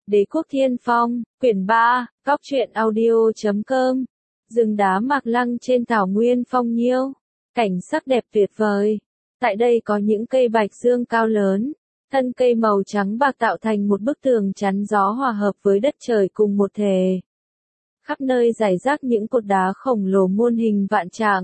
Đế quốc Thiên Phong, quyển 3, Góc truyện audio.com. Rừng đá Mạc Lăng trên thảo nguyên phong nhiêu. Cảnh sắc đẹp tuyệt vời. Tại đây có những cây bạch dương cao lớn. Thân cây màu trắng bạc tạo thành một bức tường chắn gió hòa hợp với đất trời cùng một thể. Khắp nơi rải rác những cột đá khổng lồ muôn hình vạn trạng.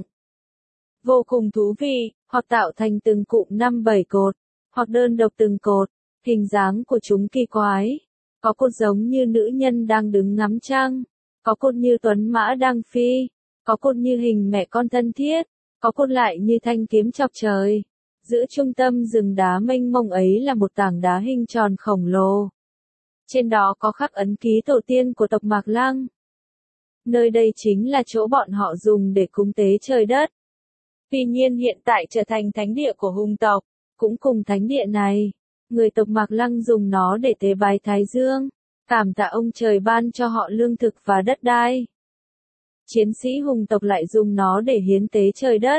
Vô cùng thú vị, hoặc tạo thành từng cụm 5-7 cột, hoặc đơn độc từng cột. Hình dáng của chúng kỳ quái. Có cột giống như nữ nhân đang đứng ngắm trăng, có cột như tuấn mã đang phi, có cột như hình mẹ con thân thiết, có cột lại như thanh kiếm chọc trời. Giữa trung tâm rừng đá mênh mông ấy là một tảng đá hình tròn khổng lồ. Trên đó có khắc ấn ký tổ tiên của tộc Mạc Lăng. Nơi đây chính là chỗ bọn họ dùng để cúng tế trời đất. Tuy nhiên hiện tại trở thành thánh địa của hùng tộc, cũng cùng thánh địa này. Người tộc Mạc Lăng dùng nó để tế bái Thái Dương, cảm tạ ông trời ban cho họ lương thực và đất đai. Chiến sĩ hùng tộc lại dùng nó để hiến tế trời đất.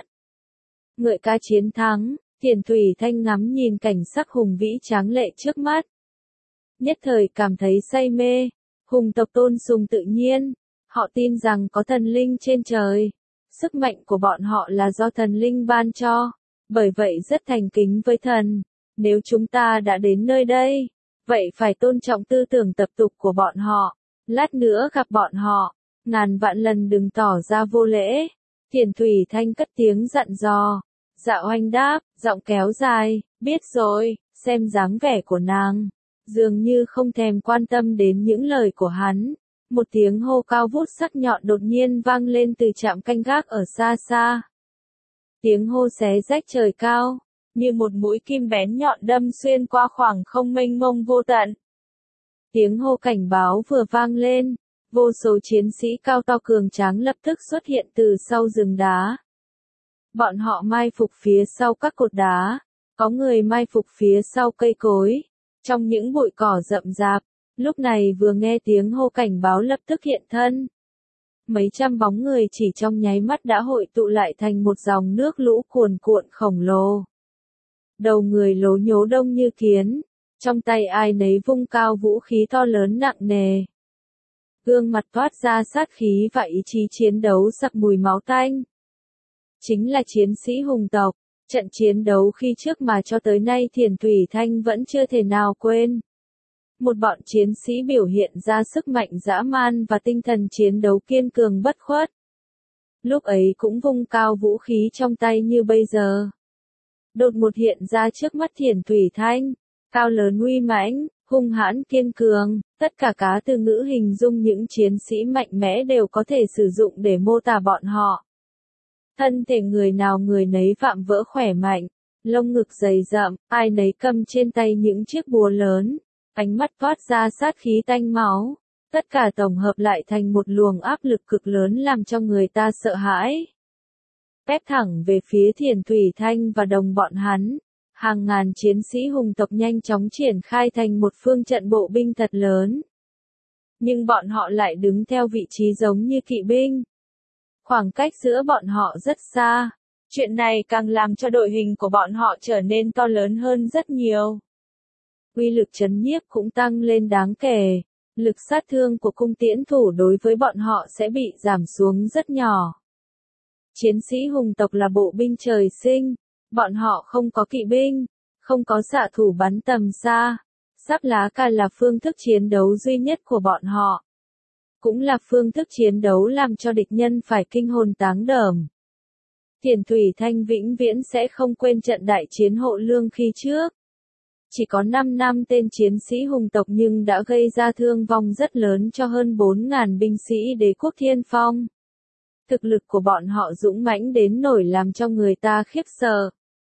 Ngợi ca chiến thắng, Thiền Thủy Thanh ngắm nhìn cảnh sắc hùng vĩ tráng lệ trước mắt. Nhất thời cảm thấy say mê, hùng tộc tôn sùng tự nhiên, họ tin rằng có thần linh trên trời. Sức mạnh của bọn họ là do thần linh ban cho, bởi vậy rất thành kính với thần. Nếu chúng ta đã đến nơi đây, vậy phải tôn trọng tư tưởng tập tục của bọn họ. Lát nữa gặp bọn họ, ngàn vạn lần đừng tỏ ra vô lễ. Thiền Thủy Thanh cất tiếng dặn dò. Dạ Oanh đáp, giọng kéo dài, biết rồi, xem dáng vẻ của nàng. Dường như không thèm quan tâm đến những lời của hắn. Một tiếng hô cao vút sắc nhọn đột nhiên vang lên từ trạm canh gác ở xa xa. Tiếng hô xé rách trời cao. Như một mũi kim bén nhọn đâm xuyên qua khoảng không mênh mông vô tận. Tiếng hô cảnh báo vừa vang lên, vô số chiến sĩ cao to cường tráng lập tức xuất hiện từ sau rừng đá. Bọn họ mai phục phía sau các cột đá, có người mai phục phía sau cây cối, trong những bụi cỏ rậm rạp, lúc này vừa nghe tiếng hô cảnh báo lập tức hiện thân. Mấy trăm bóng người chỉ trong nháy mắt đã hội tụ lại thành một dòng nước lũ cuồn cuộn khổng lồ. Đầu người lố nhố đông như kiến, trong tay ai nấy vung cao vũ khí to lớn nặng nề. Gương mặt toát ra sát khí và ý chí chiến đấu sặc mùi máu tanh. Chính là chiến sĩ hùng tộc, trận chiến đấu khi trước mà cho tới nay Thiền Thủy Thanh vẫn chưa thể nào quên. Một bọn chiến sĩ biểu hiện ra sức mạnh dã man và tinh thần chiến đấu kiên cường bất khuất. Lúc ấy cũng vung cao vũ khí trong tay như bây giờ. Đột ngột hiện ra trước mắt Thiền Thủy Thanh, cao lớn uy mãnh, hung hãn kiên cường, tất cả cá từ ngữ hình dung những chiến sĩ mạnh mẽ đều có thể sử dụng để mô tả bọn họ. Thân thể người nào người nấy vạm vỡ khỏe mạnh, lông ngực dày rậm, ai nấy cầm trên tay những chiếc búa lớn, ánh mắt toát ra sát khí tanh máu, tất cả tổng hợp lại thành một luồng áp lực cực lớn làm cho người ta sợ hãi. Pép thẳng về phía Thiền Thủy Thanh và đồng bọn hắn, hàng ngàn chiến sĩ hùng tộc nhanh chóng triển khai thành một phương trận bộ binh thật lớn. Nhưng bọn họ lại đứng theo vị trí giống như kỵ binh. Khoảng cách giữa bọn họ rất xa, chuyện này càng làm cho đội hình của bọn họ trở nên to lớn hơn rất nhiều. Uy lực trấn nhiếp cũng tăng lên đáng kể, lực sát thương của cung tiễn thủ đối với bọn họ sẽ bị giảm xuống rất nhỏ. Chiến sĩ hùng tộc là bộ binh trời sinh, bọn họ không có kỵ binh, không có xạ thủ bắn tầm xa, sáp lá cà là phương thức chiến đấu duy nhất của bọn họ. Cũng là phương thức chiến đấu làm cho địch nhân phải kinh hồn táng đờm. Thiền Thủy Thanh vĩnh viễn sẽ không quên trận đại chiến Hộ Lương khi trước. Chỉ có 5 năm tên chiến sĩ hùng tộc nhưng đã gây ra thương vong rất lớn cho hơn 4.000 binh sĩ đế quốc Thiên Phong. Thực lực của bọn họ dũng mãnh đến nỗi làm cho người ta khiếp sợ.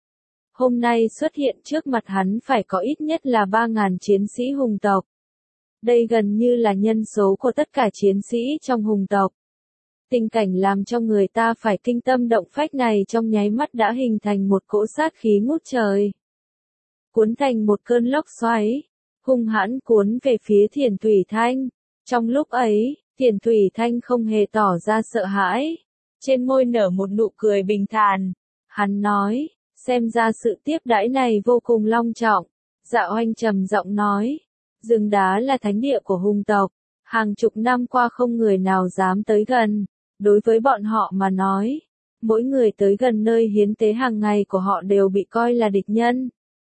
Hôm nay xuất hiện trước mặt hắn phải có ít nhất là 3.000 chiến sĩ hùng tộc. Đây gần như là nhân số của tất cả chiến sĩ trong hùng tộc. Tình cảnh làm cho người ta phải kinh tâm động phách này trong nháy mắt đã hình thành một cỗ sát khí ngút trời. Cuốn thành một cơn lốc xoáy, hung hãn cuốn về phía Thiền Thủy Thanh. Trong lúc ấy, Thiền Thủy Thanh không hề tỏ ra sợ hãi. Trên môi nở một nụ cười bình thản. Hắn nói, xem ra sự tiếp đãi này vô cùng long trọng. Dạ Oanh trầm giọng nói, Rừng đá là thánh địa của hùng tộc, hàng chục năm qua không người nào dám tới gần, đối với bọn họ mà nói, mỗi người tới gần nơi hiến tế hàng ngày của họ đều bị coi là địch nhân.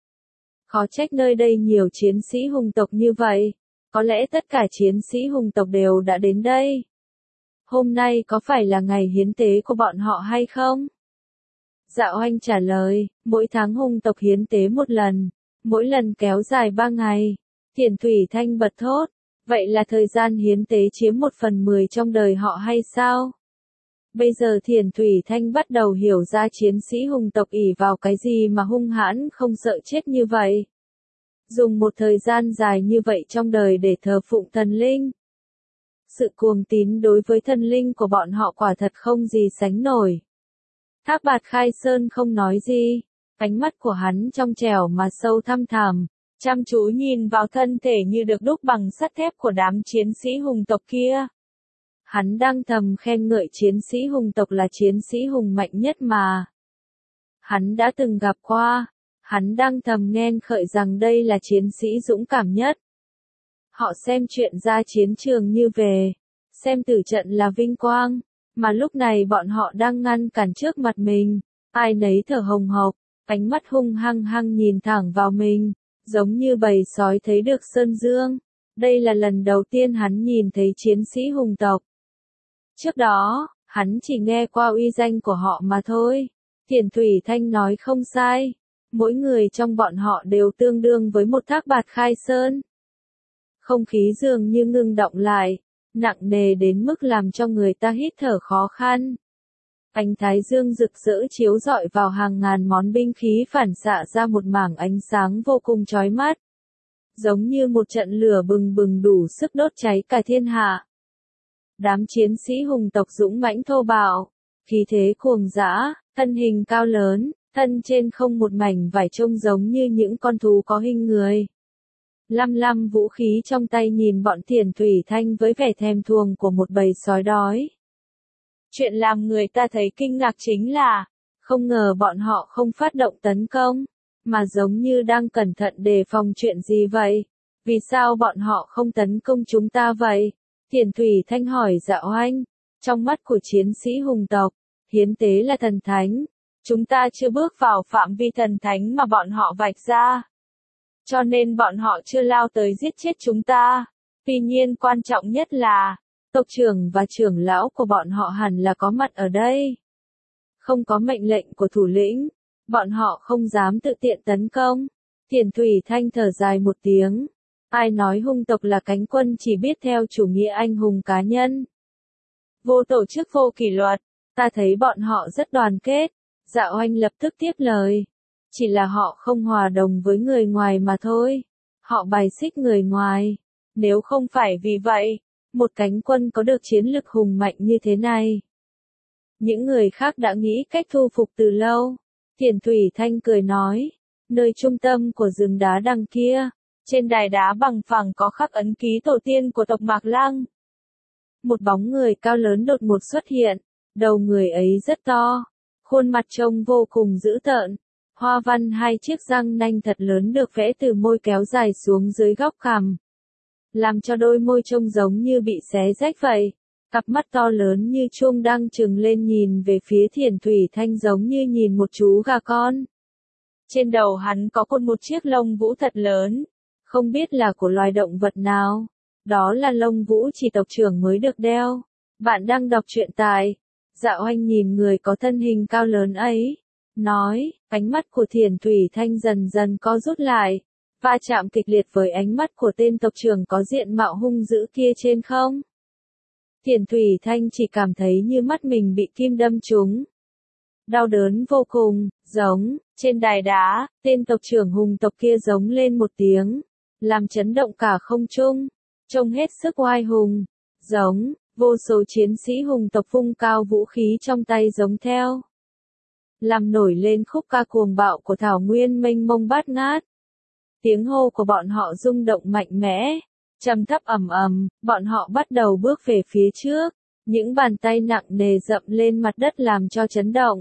Khó trách nơi đây nhiều chiến sĩ hùng tộc như vậy, có lẽ tất cả chiến sĩ hùng tộc đều đã đến đây. Hôm nay có phải là ngày hiến tế của bọn họ hay không? Dạ Oanh trả lời, mỗi tháng hùng tộc hiến tế một lần, mỗi lần kéo dài 3 ngày. Thiền Thủy Thanh bật thốt, vậy là thời gian hiến tế chiếm 1/10 trong đời họ hay sao? Bây giờ Thiền Thủy Thanh bắt đầu hiểu ra chiến sĩ hùng tộc ỷ vào cái gì mà hung hãn không sợ chết như vậy. Dùng một thời gian dài như vậy trong đời để thờ phụng thần linh. Sự cuồng tín đối với thần linh của bọn họ quả thật không gì sánh nổi. Thác Bạt Khai Sơn không nói gì, ánh mắt của hắn trong trẻo mà sâu thăm thẳm, chăm chú nhìn vào thân thể như được đúc bằng sắt thép của đám chiến sĩ hùng tộc kia. Hắn đang thầm khen ngợi chiến sĩ hùng tộc là chiến sĩ hùng mạnh nhất mà hắn đã từng gặp qua, hắn đang thầm ghen khởi rằng đây là chiến sĩ dũng cảm nhất. Họ xem chuyện ra chiến trường như về, xem tử trận là vinh quang, mà lúc này bọn họ đang ngăn cản trước mặt mình, ai nấy thở hồng hộc, ánh mắt hung hăng hăng nhìn thẳng vào mình, giống như bầy sói thấy được sơn dương. Đây là lần đầu tiên hắn nhìn thấy chiến sĩ hùng tộc. Trước đó, hắn chỉ nghe qua uy danh của họ mà thôi. Thiền Thủy Thanh nói không sai, mỗi người trong bọn họ đều tương đương với một Thác Bạt Khai Sơn. Không khí dường như ngưng động lại, nặng nề đến mức làm cho người ta hít thở khó khăn. Ánh thái dương rực rỡ chiếu rọi vào hàng ngàn món binh khí phản xạ ra một mảng ánh sáng vô cùng chói mắt. Giống như một trận lửa bừng bừng đủ sức đốt cháy cả thiên hạ. Đám chiến sĩ hùng tộc dũng mãnh thô bạo, khí thế cuồng dã, thân hình cao lớn, thân trên không một mảnh vải trông giống như những con thú có hình người. Lăm lăm vũ khí trong tay nhìn bọn Thiền Thủy Thanh với vẻ thèm thuồng của một bầy sói đói. Chuyện làm người ta thấy kinh ngạc chính là, không ngờ bọn họ không phát động tấn công, mà giống như đang cẩn thận đề phòng chuyện gì vậy. Vì sao bọn họ không tấn công chúng ta vậy? Thiền Thủy Thanh hỏi Dạ Oanh. Trong mắt của chiến sĩ hùng tộc, hiến tế là thần thánh. Chúng ta chưa bước vào phạm vi thần thánh mà bọn họ vạch ra. Cho nên bọn họ chưa lao tới giết chết chúng ta. Tuy nhiên quan trọng nhất là, tộc trưởng và trưởng lão của bọn họ hẳn là có mặt ở đây. Không có mệnh lệnh của thủ lĩnh, bọn họ không dám tự tiện tấn công. Thiền Thủy Thanh thở dài một tiếng. Ai nói hung tộc là cánh quân chỉ biết theo chủ nghĩa anh hùng cá nhân. Vô tổ chức vô kỷ luật, ta thấy bọn họ rất đoàn kết. Dạ Oanh lập tức tiếp lời. Chỉ là họ không hòa đồng với người ngoài mà thôi. Họ bài xích người ngoài. Nếu không phải vì vậy, một cánh quân có được chiến lực hùng mạnh như thế này. Những người khác đã nghĩ cách thu phục từ lâu. Thiền Thủy Thanh cười nói. Nơi trung tâm của rừng đá đằng kia, trên đài đá bằng phẳng có khắc ấn ký tổ tiên của tộc Mạc Lăng. Một bóng người cao lớn đột ngột xuất hiện, đầu người ấy rất to, khuôn mặt trông vô cùng dữ tợn, hoa văn hai chiếc răng nanh thật lớn được vẽ từ môi kéo dài xuống dưới góc cằm, làm cho đôi môi trông giống như bị xé rách vậy. Cặp mắt to lớn như chuông đang trừng lên nhìn về phía Thiền Thủy Thanh giống như nhìn một chú gà con. Trên đầu hắn có cột một chiếc lông vũ thật lớn, không biết là của loài động vật nào. Đó là lông vũ chỉ tộc trưởng mới được đeo. Bạn đang đọc truyện tại Dạ Oanh nhìn người có thân hình cao lớn ấy, nói, ánh mắt của Thiền Thủy Thanh dần dần co rút lại, va chạm kịch liệt với ánh mắt của tên tộc trưởng có diện mạo hung dữ kia trên không. Thiền Thủy Thanh chỉ cảm thấy như mắt mình bị kim đâm trúng. Đau đớn vô cùng, giống, trên đài đá, tên tộc trưởng hùng tộc kia giống lên một tiếng, làm chấn động cả không trung, trông hết sức oai hùng, giống, vô số chiến sĩ hùng tộc vung cao vũ khí trong tay giống theo. Làm nổi lên khúc ca cuồng bạo của thảo nguyên mênh mông bát ngát. Tiếng hô của bọn họ rung động mạnh mẽ, trầm thấp ầm ầm, bọn họ bắt đầu bước về phía trước, những bàn tay nặng nề dậm lên mặt đất làm cho chấn động.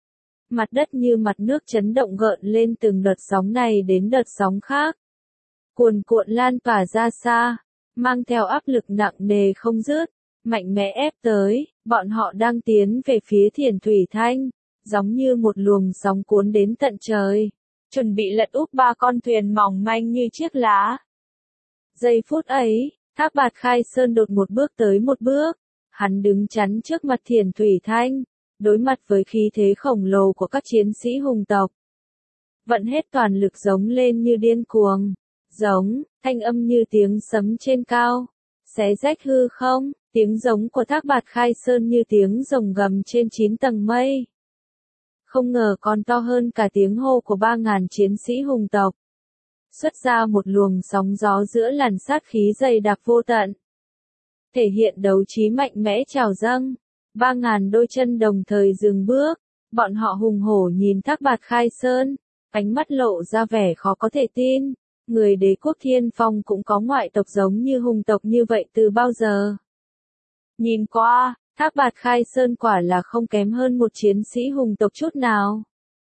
Mặt đất như mặt nước chấn động gợn lên từng đợt sóng này đến đợt sóng khác. cuồn cuộn lan tỏa ra xa, mang theo áp lực nặng nề không dứt, mạnh mẽ ép tới, bọn họ đang tiến về phía Thiền Thủy Thanh, giống như một luồng sóng cuốn đến tận trời, chuẩn bị lật úp ba con thuyền mỏng manh như chiếc lá. Giây phút ấy, Thác Bạt Khai Sơn đột một bước tới một bước, hắn đứng chắn trước mặt Thiền Thủy Thanh, đối mặt với khí thế khổng lồ của các chiến sĩ hùng tộc. Vận hết toàn lực giống lên như điên cuồng, giống, thanh âm như tiếng sấm trên cao, xé rách hư không, tiếng giống của Thác Bạt Khai Sơn như tiếng rồng gầm trên 9 tầng mây. Không ngờ còn to hơn cả tiếng hô của 3.000 chiến sĩ hùng tộc. Xuất ra một luồng sóng gió giữa làn sát khí dày đặc vô tận. Thể hiện đấu trí mạnh mẽ trào dâng, 3.000 đôi chân đồng thời dừng bước, bọn họ hùng hổ nhìn Thác Bạt Khai Sơn, ánh mắt lộ ra vẻ khó có thể tin, người đế quốc Thiên Phong cũng có ngoại tộc giống như hùng tộc như vậy từ bao giờ. Nhìn qua, Thác Bạt Khai Sơn quả là không kém hơn một chiến sĩ hùng tộc chút nào.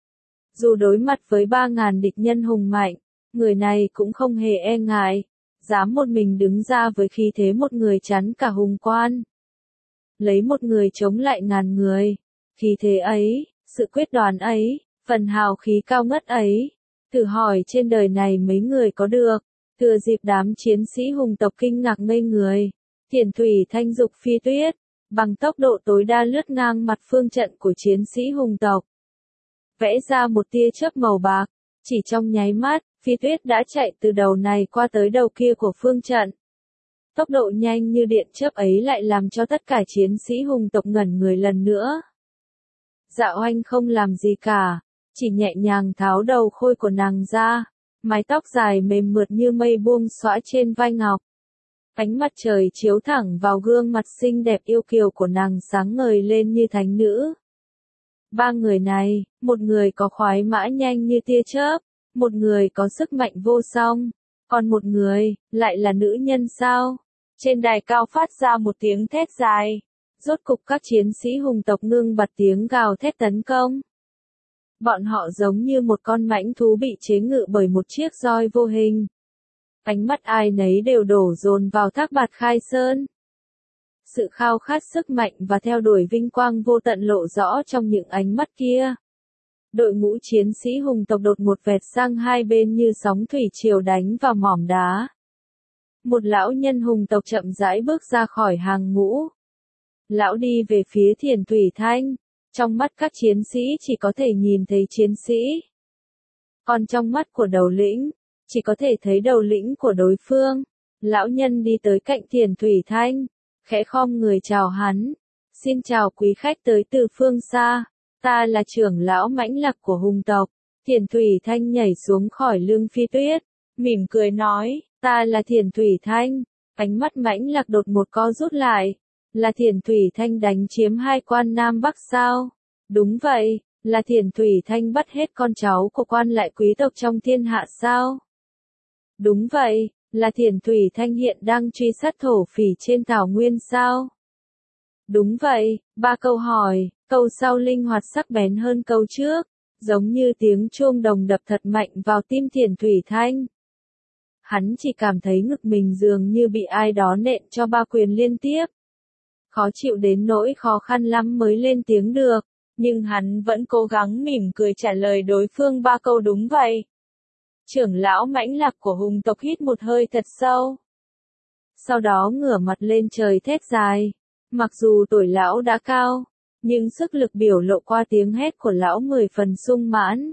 Dù đối mặt với 3.000 địch nhân hùng mạnh, người này cũng không hề e ngại, dám một mình đứng ra với khí thế một người chắn cả hùng quan. Lấy một người chống lại ngàn người, khí thế ấy, sự quyết đoán ấy, phần hào khí cao ngất ấy, thử hỏi trên đời này mấy người có được. Thừa dịp đám chiến sĩ hùng tộc kinh ngạc ngây người, Thiền Thủy Thanh dục phi tuyết, bằng tốc độ tối đa lướt ngang mặt phương trận của chiến sĩ hùng tộc. Vẽ ra một tia chớp màu bạc, chỉ trong nháy mắt, phi tuyết đã chạy từ đầu này qua tới đầu kia của phương trận. Tốc độ nhanh như điện chớp ấy lại làm cho tất cả chiến sĩ hùng tộc ngẩn người lần nữa. Dạ Oanh không làm gì cả, chỉ nhẹ nhàng tháo đầu khôi của nàng ra, mái tóc dài mềm mượt như mây buông xõa trên vai ngọc. Ánh mặt trời chiếu thẳng vào gương mặt xinh đẹp yêu kiều của nàng sáng ngời lên như thánh nữ. Ba người này, một người có khoái mã nhanh như tia chớp, một người có sức mạnh vô song, còn một người, lại là nữ nhân sao? Trên đài cao phát ra một tiếng thét dài. Rốt cục các chiến sĩ hùng tộc ngưng bặt tiếng gào thét tấn công. Bọn họ giống như một con mãnh thú bị chế ngự bởi một chiếc roi vô hình. Ánh mắt ai nấy đều đổ dồn vào Thác Bạt Khai Sơn. Sự khao khát sức mạnh và theo đuổi vinh quang vô tận lộ rõ trong những ánh mắt kia. Đội ngũ chiến sĩ hùng tộc đột một vẹt sang hai bên như sóng thủy triều đánh vào mỏm đá. Một lão nhân hùng tộc chậm rãi bước ra khỏi hàng ngũ. Lão đi về phía Thiền Thủy Thanh, trong mắt các chiến sĩ chỉ có thể nhìn thấy chiến sĩ. Còn trong mắt của đầu lĩnh, chỉ có thể thấy đầu lĩnh của đối phương. Lão nhân đi tới cạnh Thiền Thủy Thanh, khẽ khom người chào hắn. Xin chào quý khách tới từ phương xa, ta là trưởng lão Mãnh Lạc của hùng tộc. Thiền Thủy Thanh nhảy xuống khỏi lưng phi tuyết, mỉm cười nói, ta là Thiền Thủy Thanh. Ánh mắt Mãnh Lạc đột một co rút lại. Là Thiền Thủy Thanh đánh chiếm hai quan Nam Bắc sao? Đúng vậy, là Thiền Thủy Thanh bắt hết con cháu của quan lại quý tộc trong thiên hạ sao? Đúng vậy, là Thiền Thủy Thanh hiện đang truy sát thổ phỉ trên thảo nguyên sao? Đúng vậy, ba câu hỏi, câu sau linh hoạt sắc bén hơn câu trước, giống như tiếng chuông đồng đập thật mạnh vào tim Thiền Thủy Thanh. Hắn chỉ cảm thấy ngực mình dường như bị ai đó nện cho ba quyền liên tiếp. Khó chịu đến nỗi khó khăn lắm mới lên tiếng được, nhưng hắn vẫn cố gắng mỉm cười trả lời đối phương ba câu đúng vậy. Trưởng lão Mãnh Lạc của hùng tộc hít một hơi thật sâu. Sau đó ngửa mặt lên trời thét dài. Mặc dù tuổi lão đã cao, nhưng sức lực biểu lộ qua tiếng hét của lão 10 phần sung mãn.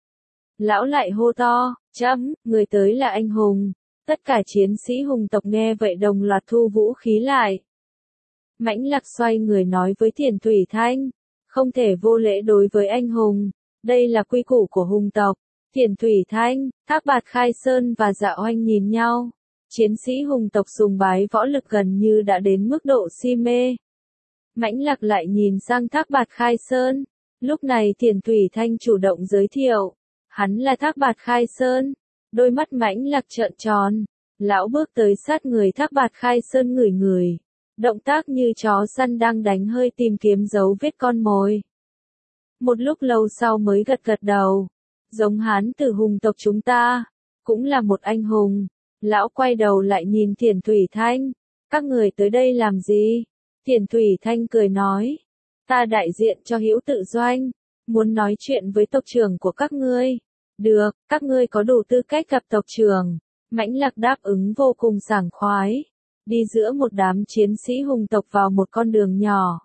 Lão lại hô to, người tới là anh hùng. Tất cả chiến sĩ hùng tộc nghe vậy đồng loạt thu vũ khí lại. Mãnh Lạc xoay người nói với Thiền Thủy Thanh, không thể vô lễ đối với anh hùng, đây là quy củ của hùng tộc. Thiền Thủy Thanh, Thác Bạt Khai Sơn và Dạ Oanh nhìn nhau, chiến sĩ hùng tộc sùng bái võ lực gần như đã đến mức độ si mê. Mãnh Lạc lại nhìn sang Thác Bạt Khai Sơn, lúc này Thiền Thủy Thanh chủ động giới thiệu, hắn là Thác Bạt Khai Sơn, đôi mắt Mãnh Lạc trợn tròn, lão bước tới sát người Thác Bạt Khai Sơn ngửi ngửi. Động tác như chó săn đang đánh hơi tìm kiếm dấu vết con mồi. Một lúc lâu sau mới gật gật đầu. Giống hán tử hùng tộc chúng ta, cũng là một anh hùng. Lão quay đầu lại nhìn Thiền Thủy Thanh. Các người tới đây làm gì? Thiền Thủy Thanh cười nói. Ta đại diện cho Hữu Tự Doanh. Muốn nói chuyện với tộc trưởng của các ngươi. Được, các ngươi có đủ tư cách gặp tộc trưởng. Mãnh Lạc đáp ứng vô cùng sảng khoái. Đi giữa một đám chiến sĩ hùng tộc vào một con đường nhỏ.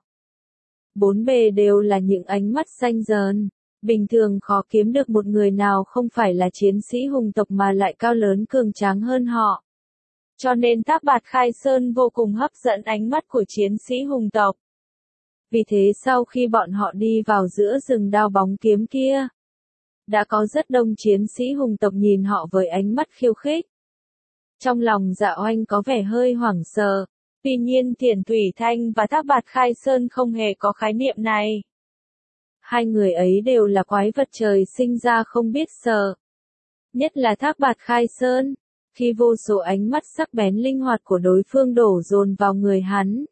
Bốn bề đều là những ánh mắt xanh dờn. Bình thường khó kiếm được một người nào không phải là chiến sĩ hùng tộc mà lại cao lớn cường tráng hơn họ. Cho nên Thác Bạt Khai Sơn vô cùng hấp dẫn ánh mắt của chiến sĩ hùng tộc. Vì thế sau khi bọn họ đi vào giữa rừng đao bóng kiếm kia, đã có rất đông chiến sĩ hùng tộc nhìn họ với ánh mắt khiêu khích. Trong lòng Dạ Oanh có vẻ hơi hoảng sợ. Tuy nhiên Thiền Thủy Thanh và Thác Bạt Khai Sơn không hề có khái niệm này. Hai người ấy đều là quái vật trời sinh ra không biết sợ. Nhất là Thác Bạt Khai Sơn, khi vô số ánh mắt sắc bén linh hoạt của đối phương đổ dồn vào người hắn.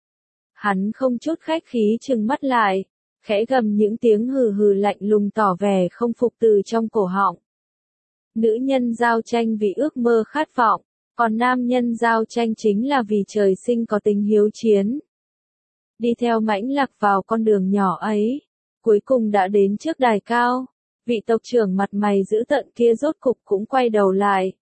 Hắn không chút khách khí trừng mắt lại, khẽ gầm những tiếng hừ hừ lạnh lùng tỏ vẻ không phục từ trong cổ họng. Nữ nhân giao tranh vì ước mơ khát vọng, còn nam nhân giao tranh chính là vì trời sinh có tính hiếu chiến. Đi theo Mãnh Lạc vào con đường nhỏ ấy, cuối cùng đã đến trước đài cao. Vị tộc trưởng mặt mày dữ tợn kia rốt cục cũng quay đầu lại.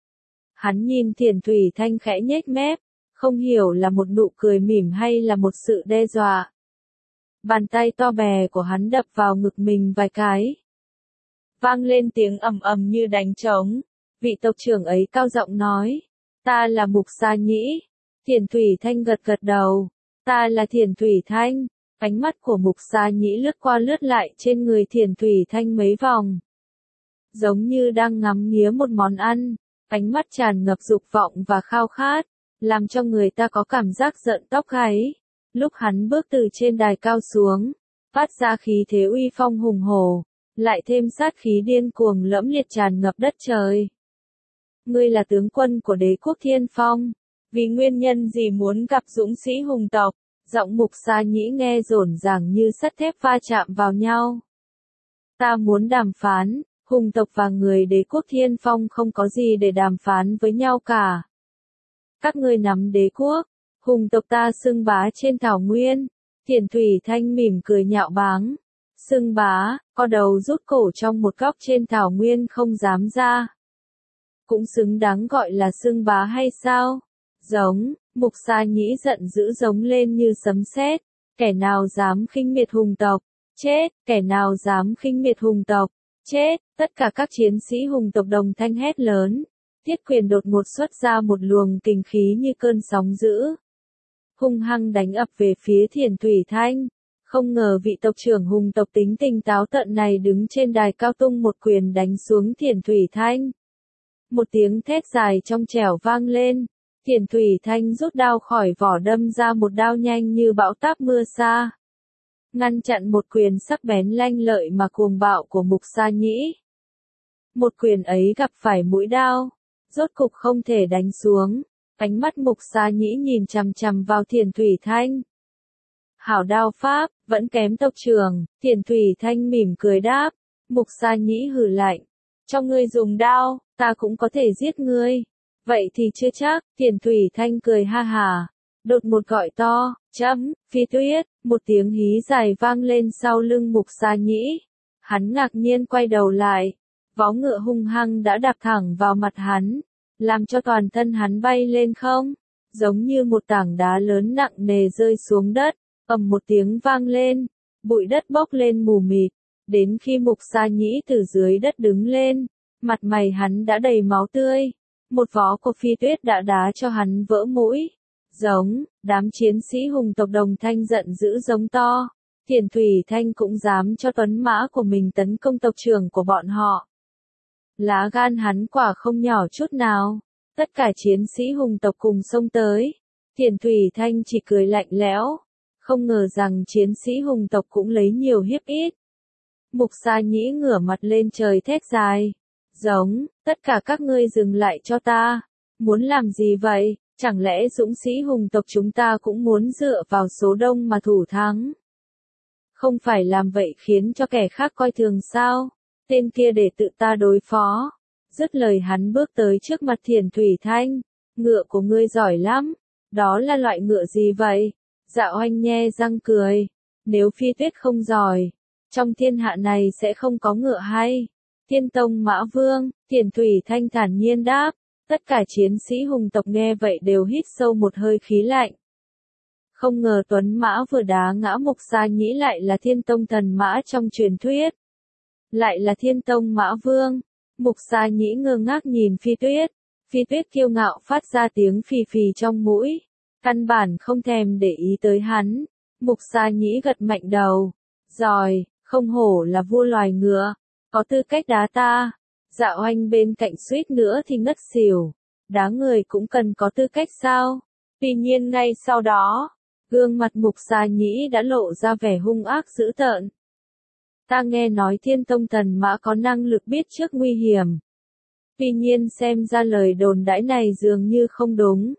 Hắn nhìn Thiền Thủy Thanh khẽ nhếch mép, không hiểu là một nụ cười mỉm hay là một sự đe dọa. Bàn tay to bè của hắn đập vào ngực mình vài cái. Vang lên tiếng ầm ầm như đánh trống. Vị tộc trưởng ấy cao giọng nói, ta là Mục Sa Nhĩ. Thiền Thủy Thanh gật gật đầu, ta là Thiền Thủy Thanh. Ánh mắt của Mục Sa Nhĩ lướt qua lướt lại trên người Thiền Thủy Thanh mấy vòng. Giống như đang ngắm nghía một món ăn, ánh mắt tràn ngập dục vọng và khao khát, làm cho người ta có cảm giác giận tóc gáy. Lúc hắn bước từ trên đài cao xuống, phát ra khí thế uy phong hùng hổ, lại thêm sát khí điên cuồng lẫm liệt tràn ngập đất trời. Ngươi là tướng quân của đế quốc Thiên Phong, vì nguyên nhân gì muốn gặp dũng sĩ hùng tộc? Giọng Mục Sa Nhĩ nghe rồn ràng như sắt thép va chạm vào nhau. Ta muốn đàm phán, hùng tộc và người đế quốc Thiên Phong không có gì để đàm phán với nhau cả. Các ngươi nắm đế quốc, hùng tộc ta xưng bá trên thảo nguyên. Thiền Thủy Thanh mỉm cười nhạo báng. Xưng bá, co đầu rút cổ trong một góc trên thảo nguyên không dám ra. Cũng xứng đáng gọi là xưng bá hay sao? Giống, Mục Sa Nhĩ giận dữ giống lên như sấm sét. Kẻ nào dám khinh miệt hùng tộc? Chết! Kẻ nào dám khinh miệt hùng tộc? Chết! Tất cả các chiến sĩ hùng tộc đồng thanh hét lớn. Thiết Quyền đột ngột xuất ra một luồng kình khí như cơn sóng dữ. Hung hăng đánh ập về phía Thiền Thủy Thanh. Không ngờ vị tộc trưởng hùng tộc tính tình táo tợn này đứng trên đài cao tung một quyền đánh xuống Thiền Thủy Thanh. Một tiếng thét dài trong trẻo vang lên. Thiền Thủy Thanh rút đao khỏi vỏ đâm ra một đao nhanh như bão táp mưa sa. Ngăn chặn một quyền sắc bén lanh lợi mà cuồng bạo của Mục Sa Nhĩ. Một quyền ấy gặp phải mũi đao, rốt cục không thể đánh xuống. Ánh mắt Mục Sa Nhĩ nhìn chằm chằm vào Thiền Thủy Thanh. Hảo đao pháp, vẫn kém tộc trưởng. Thiền Thủy Thanh mỉm cười đáp. Mục Sa Nhĩ hừ lạnh. Cho ngươi dùng đao, ta cũng có thể giết ngươi. Vậy thì chưa chắc. Thiền Thủy Thanh cười ha hà. Đột một gọi to, chấm, Phi Tuyết. Một tiếng hí dài vang lên sau lưng Mục Sa Nhĩ. Hắn ngạc nhiên quay đầu lại. Vó ngựa hung hăng đã đạp thẳng vào mặt hắn, làm cho toàn thân hắn bay lên không, giống như một tảng đá lớn nặng nề rơi xuống đất, ầm một tiếng vang lên, bụi đất bốc lên mù mịt, đến khi Mục Sa Nhĩ từ dưới đất đứng lên, mặt mày hắn đã đầy máu tươi, một vó của Phi Tuyết đã đá cho hắn vỡ mũi. Giống, đám chiến sĩ hùng tộc đồng thanh giận dữ giống to, Thiền Thủy Thanh cũng dám cho tuấn mã của mình tấn công tộc trưởng của bọn họ. Lá gan hắn quả không nhỏ chút nào. Tất cả chiến sĩ hùng tộc cùng xông tới. Thiền Thủy Thanh chỉ cười lạnh lẽo. Không ngờ rằng chiến sĩ hùng tộc cũng lấy nhiều hiếp ít. Mục Sa Nhĩ ngửa mặt lên trời thét dài. Giống, tất cả các ngươi dừng lại cho ta. Muốn làm gì vậy? Chẳng lẽ dũng sĩ hùng tộc chúng ta cũng muốn dựa vào số đông mà thủ thắng? Không phải làm vậy khiến cho kẻ khác coi thường sao? Tên kia để tự ta đối phó. Dứt lời hắn bước tới trước mặt Thiền Thủy Thanh. Ngựa của ngươi giỏi lắm. Đó là loại ngựa gì vậy? Dạ Oanh nhe răng cười. Nếu Phi Tuyết không giỏi, trong thiên hạ này sẽ không có ngựa hay. Thiên Tông Mã Vương, Thiền Thủy Thanh thản nhiên đáp. Tất cả chiến sĩ hùng tộc nghe vậy đều hít sâu một hơi khí lạnh. Không ngờ Tuấn Mã vừa đá ngã Mục Sa Nhĩ lại là Thiên Tông thần mã trong truyền thuyết. Lại là Thiên Tông Mã Vương. Mục Sa Nhĩ ngơ ngác nhìn Phi Tuyết. Phi Tuyết kiêu ngạo phát ra tiếng phì phì trong mũi. Căn bản không thèm để ý tới hắn. Mục Sa Nhĩ gật mạnh đầu. Giỏi, không hổ là vua loài ngựa. Có tư cách đá ta. Dạ Oanh bên cạnh suýt nữa thì ngất xỉu. Đá người cũng cần có tư cách sao? Tuy nhiên ngay sau đó, gương mặt Mục Sa Nhĩ đã lộ ra vẻ hung ác dữ tợn. Ta nghe nói Thiên Tông thần mã có năng lực biết trước nguy hiểm. Tuy nhiên xem ra lời đồn đãi này dường như không đúng.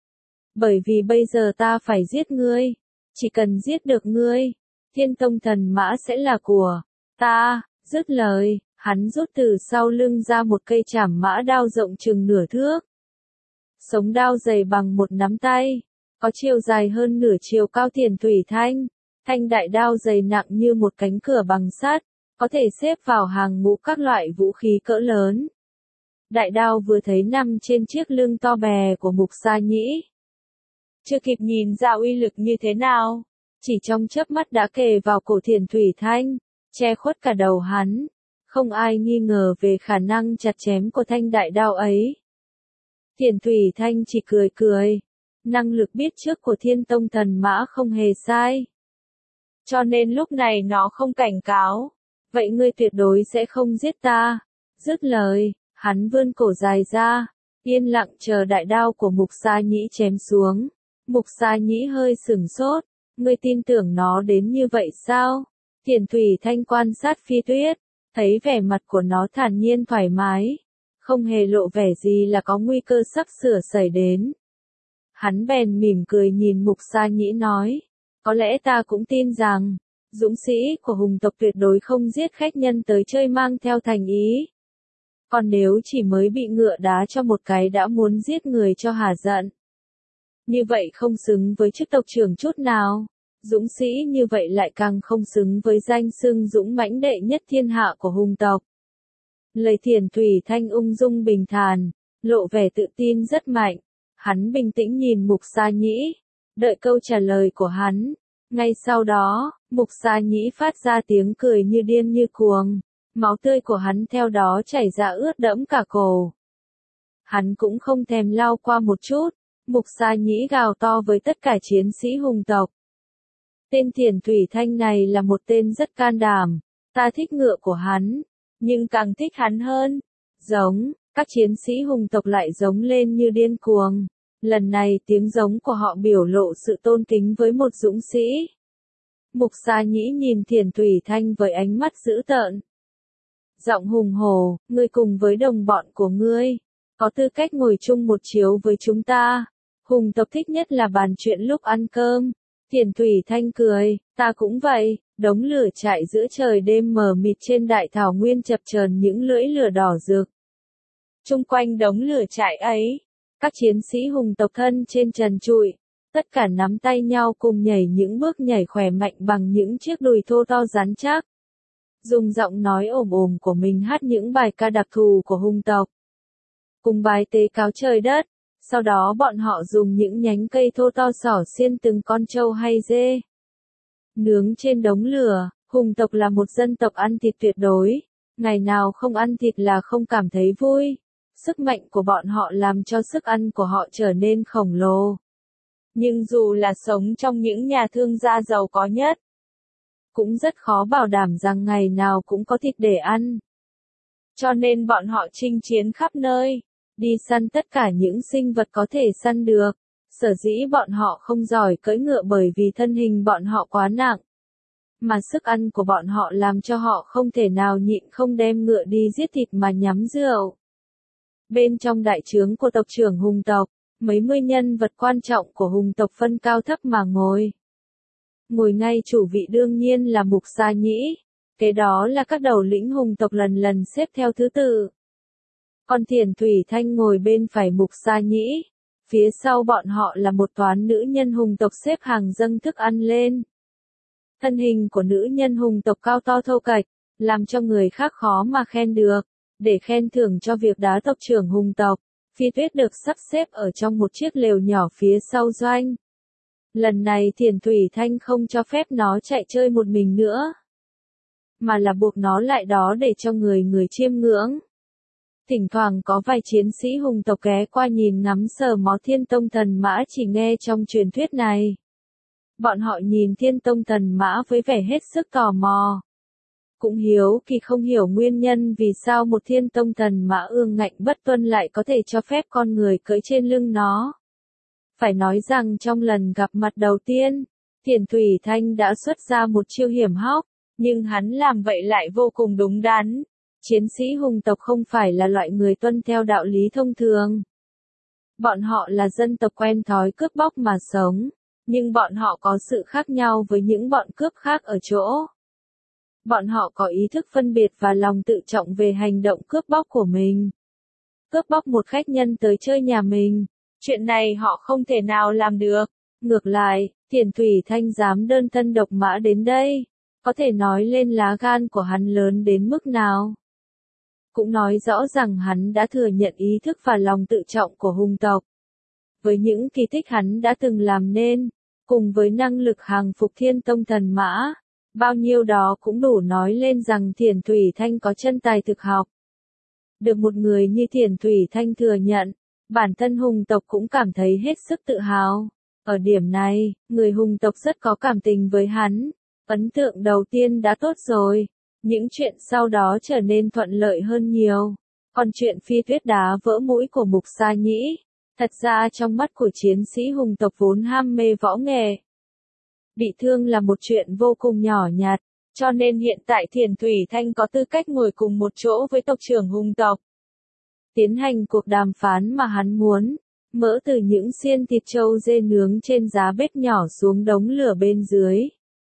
Bởi vì bây giờ ta phải giết ngươi. Chỉ cần giết được ngươi, Thiên Tông thần mã sẽ là của ta. Dứt lời, hắn rút từ sau lưng ra một cây trảm mã đao rộng chừng nửa thước. Sống đao dày bằng một nắm tay, có chiều dài hơn nửa chiều cao Thiền Thủy Thanh. Thanh đại đao dày nặng như một cánh cửa bằng sắt, có thể xếp vào hàng ngũ các loại vũ khí cỡ lớn. Đại đao vừa thấy nằm trên chiếc lưng to bè của Mục Sa Nhĩ. Chưa kịp nhìn ra uy lực như thế nào, chỉ trong chớp mắt đã kề vào cổ Thiền Thủy Thanh, che khuất cả đầu hắn. Không ai nghi ngờ về khả năng chặt chém của thanh đại đao ấy. Thiền Thủy Thanh chỉ cười cười. Năng lực biết trước của Thiên Tông thần mã không hề sai. Cho nên lúc này nó không cảnh cáo. Vậy ngươi tuyệt đối sẽ không giết ta. Dứt lời, hắn vươn cổ dài ra, yên lặng chờ đại đao của Mục Sa Nhĩ chém xuống. Mục Sa Nhĩ hơi sửng sốt. Ngươi tin tưởng nó đến như vậy sao? Thiền Thủy Thanh quan sát Phi Tuyết, thấy vẻ mặt của nó thản nhiên thoải mái, không hề lộ vẻ gì là có nguy cơ sắp sửa xảy đến. Hắn bèn mỉm cười nhìn Mục Sa Nhĩ nói, có lẽ ta cũng tin rằng, dũng sĩ của hùng tộc tuyệt đối không giết khách nhân tới chơi mang theo thành ý. Còn nếu chỉ mới bị ngựa đá cho một cái đã muốn giết người cho hả giận, như vậy không xứng với chức tộc trưởng chút nào. Dũng sĩ như vậy lại càng không xứng với danh xưng dũng mãnh đệ nhất thiên hạ của hùng tộc. Lời Thiền Thủy Thanh ung dung bình thản, lộ vẻ tự tin rất mạnh. Hắn bình tĩnh nhìn Mục Sa Nhĩ, đợi câu trả lời của hắn. Ngay sau đó, Mục Sa Nhĩ phát ra tiếng cười như điên như cuồng. Máu tươi của hắn theo đó chảy ra ướt đẫm cả cổ. Hắn cũng không thèm lau qua một chút. Mục Sa Nhĩ gào to với tất cả chiến sĩ hùng tộc. Tên Thiền Thủy Thanh này là một tên rất can đảm. Ta thích ngựa của hắn, nhưng càng thích hắn hơn. Giống, các chiến sĩ hùng tộc lại giống lên như điên cuồng. Lần này tiếng giống của họ biểu lộ sự tôn kính với một dũng sĩ. Mục Sa Nhĩ nhìn Thiền Thủy Thanh với ánh mắt dữ tợn. Giọng hùng hổ, ngươi cùng với đồng bọn của ngươi, có tư cách ngồi chung một chiếu với chúng ta. Hùng tộc thích nhất là bàn chuyện lúc ăn cơm. Thiền Thủy Thanh cười, ta cũng vậy. Đống lửa chạy giữa trời đêm mờ mịt trên đại thảo nguyên chập chờn những lưỡi lửa đỏ rực. Chung quanh đống lửa chạy ấy, các chiến sĩ hùng tộc thân trên trần trụi, tất cả nắm tay nhau cùng nhảy những bước nhảy khỏe mạnh bằng những chiếc đùi thô to rắn chắc. Dùng giọng nói ồm ồm của mình hát những bài ca đặc thù của hùng tộc. Cùng bài tế cáo trời đất. Sau đó bọn họ dùng những nhánh cây thô to xỏ xiên từng con trâu hay dê. Nướng trên đống lửa, hùng tộc là một dân tộc ăn thịt tuyệt đối. Ngày nào không ăn thịt là không cảm thấy vui. Sức mạnh của bọn họ làm cho sức ăn của họ trở nên khổng lồ. Nhưng dù là sống trong những nhà thương gia giàu có nhất, cũng rất khó bảo đảm rằng ngày nào cũng có thịt để ăn. Cho nên bọn họ chinh chiến khắp nơi, đi săn tất cả những sinh vật có thể săn được. Sở dĩ bọn họ không giỏi cưỡi ngựa bởi vì thân hình bọn họ quá nặng. Mà sức ăn của bọn họ làm cho họ không thể nào nhịn không đem ngựa đi giết thịt mà nhắm rượu. Bên trong đại trướng của tộc trưởng hùng tộc, mấy mươi nhân vật quan trọng của hùng tộc phân cao thấp mà ngồi. Ngồi ngay chủ vị đương nhiên là Mục Sa Nhĩ. Kế đó là các đầu lĩnh hùng tộc lần lần xếp theo thứ tự. Còn Thiền Thủy Thanh ngồi bên phải Mục Sa Nhĩ. Phía sau bọn họ là một toán nữ nhân hùng tộc xếp hàng dâng thức ăn lên. Thân hình của nữ nhân hùng tộc cao to thô kệch, làm cho người khác khó mà khen được. Để khen thưởng cho việc đá tộc trưởng hùng tộc, Phi Tuyết được sắp xếp ở trong một chiếc lều nhỏ phía sau doanh. Lần này Thiền Thủy Thanh không cho phép nó chạy chơi một mình nữa, mà là buộc nó lại đó để cho người chiêm ngưỡng. Thỉnh thoảng có vài chiến sĩ hùng tộc ghé qua nhìn ngắm sờ mó Thiên Tông Thần Mã chỉ nghe trong truyền thuyết này. Bọn họ nhìn Thiên Tông Thần Mã với vẻ hết sức tò mò. Cũng hiếu kỳ không hiểu nguyên nhân vì sao một Thiên Tông Thần Mã ương ngạnh bất tuân lại có thể cho phép con người cưỡi trên lưng nó. Phải nói rằng trong lần gặp mặt đầu tiên, Thiền Thủy Thanh đã xuất ra một chiêu hiểm hóc, nhưng hắn làm vậy lại vô cùng đúng đắn. Chiến sĩ hùng tộc không phải là loại người tuân theo đạo lý thông thường. Bọn họ là dân tộc quen thói cướp bóc mà sống, nhưng bọn họ có sự khác nhau với những bọn cướp khác ở chỗ. Bọn họ có ý thức phân biệt và lòng tự trọng về hành động cướp bóc của mình. Cướp bóc một khách nhân tới chơi nhà mình, chuyện này họ không thể nào làm được. Ngược lại, Thiền Thủy Thanh dám đơn thân độc mã đến đây, có thể nói lên lá gan của hắn lớn đến mức nào. Cũng nói rõ rằng hắn đã thừa nhận ý thức và lòng tự trọng của hùng tộc. Với những kỳ tích hắn đã từng làm nên, cùng với năng lực hàng phục Thiên Tông Thần Mã, bao nhiêu đó cũng đủ nói lên rằng Thiền Thủy Thanh có chân tài thực học. Được một người như Thiền Thủy Thanh thừa nhận, bản thân hùng tộc cũng cảm thấy hết sức tự hào. Ở điểm này, người hùng tộc rất có cảm tình với hắn. Ấn tượng đầu tiên đã tốt rồi. Những chuyện sau đó trở nên thuận lợi hơn nhiều. Còn chuyện Phi Tuyết đá vỡ mũi của Mục Sa Nhĩ, thật ra trong mắt của chiến sĩ hùng tộc vốn ham mê võ nghệ, bị thương là một chuyện vô cùng nhỏ nhặt, cho nên hiện tại Thiền Thủy Thanh có tư cách ngồi cùng một chỗ với tộc trưởng hùng tộc. Tiến hành cuộc đàm phán mà hắn muốn, mỡ từ những xiên thịt trâu dê nướng trên giá bếp nhỏ xuống đống lửa bên dưới,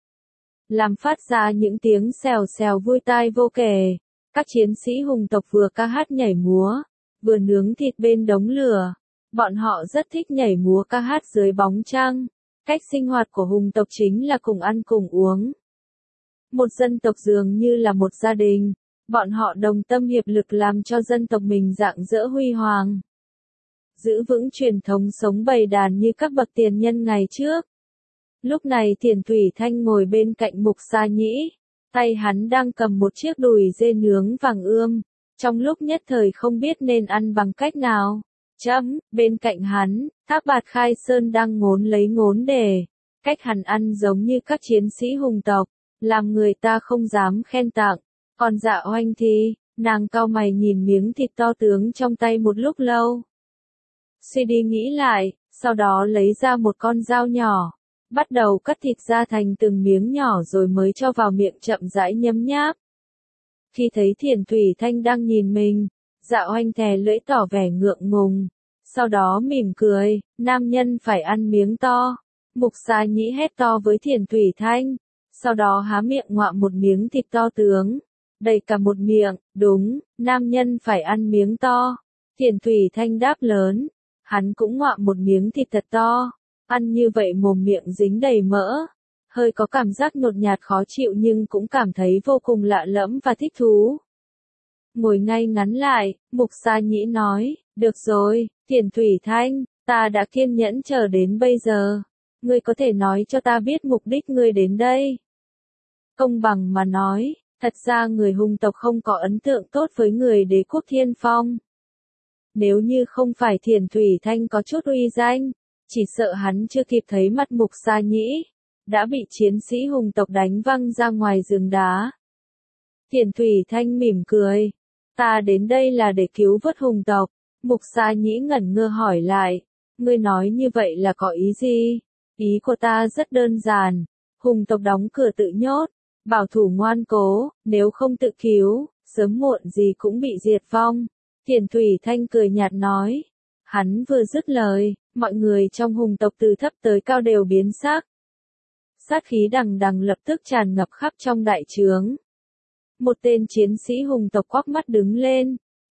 làm phát ra những tiếng xèo xèo vui tai vô kể. Các chiến sĩ hùng tộc vừa ca hát nhảy múa, vừa nướng thịt bên đống lửa. Bọn họ rất thích nhảy múa ca hát dưới bóng trăng. Cách sinh hoạt của hùng tộc chính là cùng ăn cùng uống. Một dân tộc dường như là một gia đình. Bọn họ đồng tâm hiệp lực làm cho dân tộc mình rạng rỡ huy hoàng. Giữ vững truyền thống sống bầy đàn như các bậc tiền nhân ngày trước. Lúc này Thiền Thủy Thanh ngồi bên cạnh Mục Sa Nhĩ, tay hắn đang cầm một chiếc đùi dê nướng vàng ươm, trong lúc nhất thời không biết nên ăn bằng cách nào. Bên cạnh hắn, Thác Bạt Khai Sơn đang ngốn lấy ngốn để, cách hắn ăn giống như các chiến sĩ hùng tộc, làm người ta không dám khen tặng. Còn Dạ Oanh thì, nàng cau mày nhìn miếng thịt to tướng trong tay một lúc lâu. Suy đi nghĩ lại, sau đó lấy ra một con dao nhỏ, bắt đầu cắt thịt ra thành từng miếng nhỏ rồi mới cho vào miệng chậm rãi nhấm nháp. Khi thấy Thiền Thủy Thanh đang nhìn mình, Dạ Oanh thè lưỡi tỏ vẻ ngượng ngùng, sau đó mỉm cười, nam nhân phải ăn miếng to. Mục Sa Nhĩ hét to với Thiền Thủy Thanh, sau đó há miệng ngoạm một miếng thịt to tướng, đầy cả một miệng. Đúng, nam nhân phải ăn miếng to. Thiền Thủy Thanh đáp lớn, hắn cũng ngoạm một miếng thịt thật to. Ăn như vậy mồm miệng dính đầy mỡ, hơi có cảm giác nhột nhạt khó chịu nhưng cũng cảm thấy vô cùng lạ lẫm và thích thú. Ngồi ngay ngắn lại, Mục Sa Nhĩ nói, được rồi, Thiền Thủy Thanh, ta đã kiên nhẫn chờ đến bây giờ. Ngươi có thể nói cho ta biết mục đích ngươi đến đây. Công bằng mà nói, thật ra người hùng tộc không có ấn tượng tốt với người đế quốc Thiên Phong. Nếu như không phải Thiền Thủy Thanh có chút uy danh, chỉ sợ hắn chưa kịp thấy mặt Mục Sa Nhĩ, đã bị chiến sĩ hùng tộc đánh văng ra ngoài rừng đá. Thiền Thủy Thanh mỉm cười, ta đến đây là để cứu vớt hùng tộc. Mục Sa Nhĩ ngẩn ngơ hỏi lại, ngươi nói như vậy là có ý gì? Ý của ta rất đơn giản, hùng tộc đóng cửa tự nhốt, bảo thủ ngoan cố, nếu không tự cứu, sớm muộn gì cũng bị diệt vong. Thiền Thủy Thanh cười nhạt nói, hắn vừa dứt lời, mọi người trong hùng tộc từ thấp tới cao đều biến sắc. Sát khí đằng đằng lập tức tràn ngập khắp trong đại trướng. Một tên chiến sĩ hùng tộc quắc mắt đứng lên,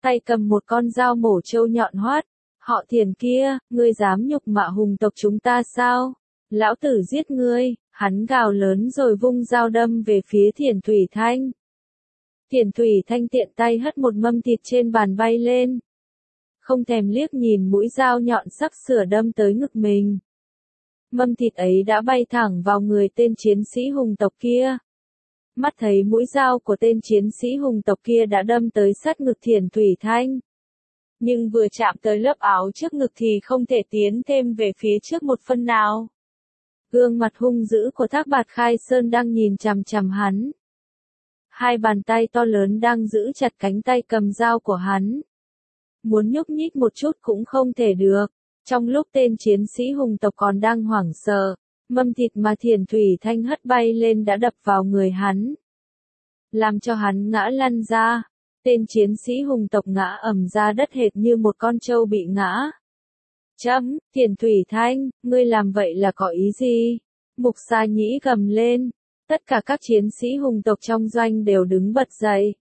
tay cầm một con dao mổ trâu nhọn hoắt. Họ Thiền kia, ngươi dám nhục mạ hùng tộc chúng ta sao? Lão tử giết ngươi, hắn gào lớn rồi vung dao đâm về phía Thiền Thủy Thanh. Thiền Thủy Thanh tiện tay hất một mâm thịt trên bàn bay lên. Không thèm liếc nhìn mũi dao nhọn sắc sửa đâm tới ngực mình. Mâm thịt ấy đã bay thẳng vào người tên chiến sĩ hùng tộc kia. Mắt thấy mũi dao của tên chiến sĩ hùng tộc kia đã đâm tới sát ngực Thiền Thủy Thanh. Nhưng vừa chạm tới lớp áo trước ngực thì không thể tiến thêm về phía trước một phân nào. Gương mặt hung dữ của Thác Bạt Khai Sơn đang nhìn chằm chằm hắn. Hai bàn tay to lớn đang giữ chặt cánh tay cầm dao của hắn. Muốn nhúc nhích một chút cũng không thể được. Trong lúc tên chiến sĩ hùng tộc còn đang hoảng sợ, mâm thịt mà Thiền Thủy Thanh hất bay lên đã đập vào người hắn, làm cho hắn ngã lăn ra. Tên chiến sĩ hùng tộc ngã ầm ra đất hệt như một con trâu bị ngã. Thiền Thủy Thanh, ngươi làm vậy là có ý gì? Mục Sa Nhĩ gầm lên. Tất cả các chiến sĩ hùng tộc trong doanh đều đứng bật dậy.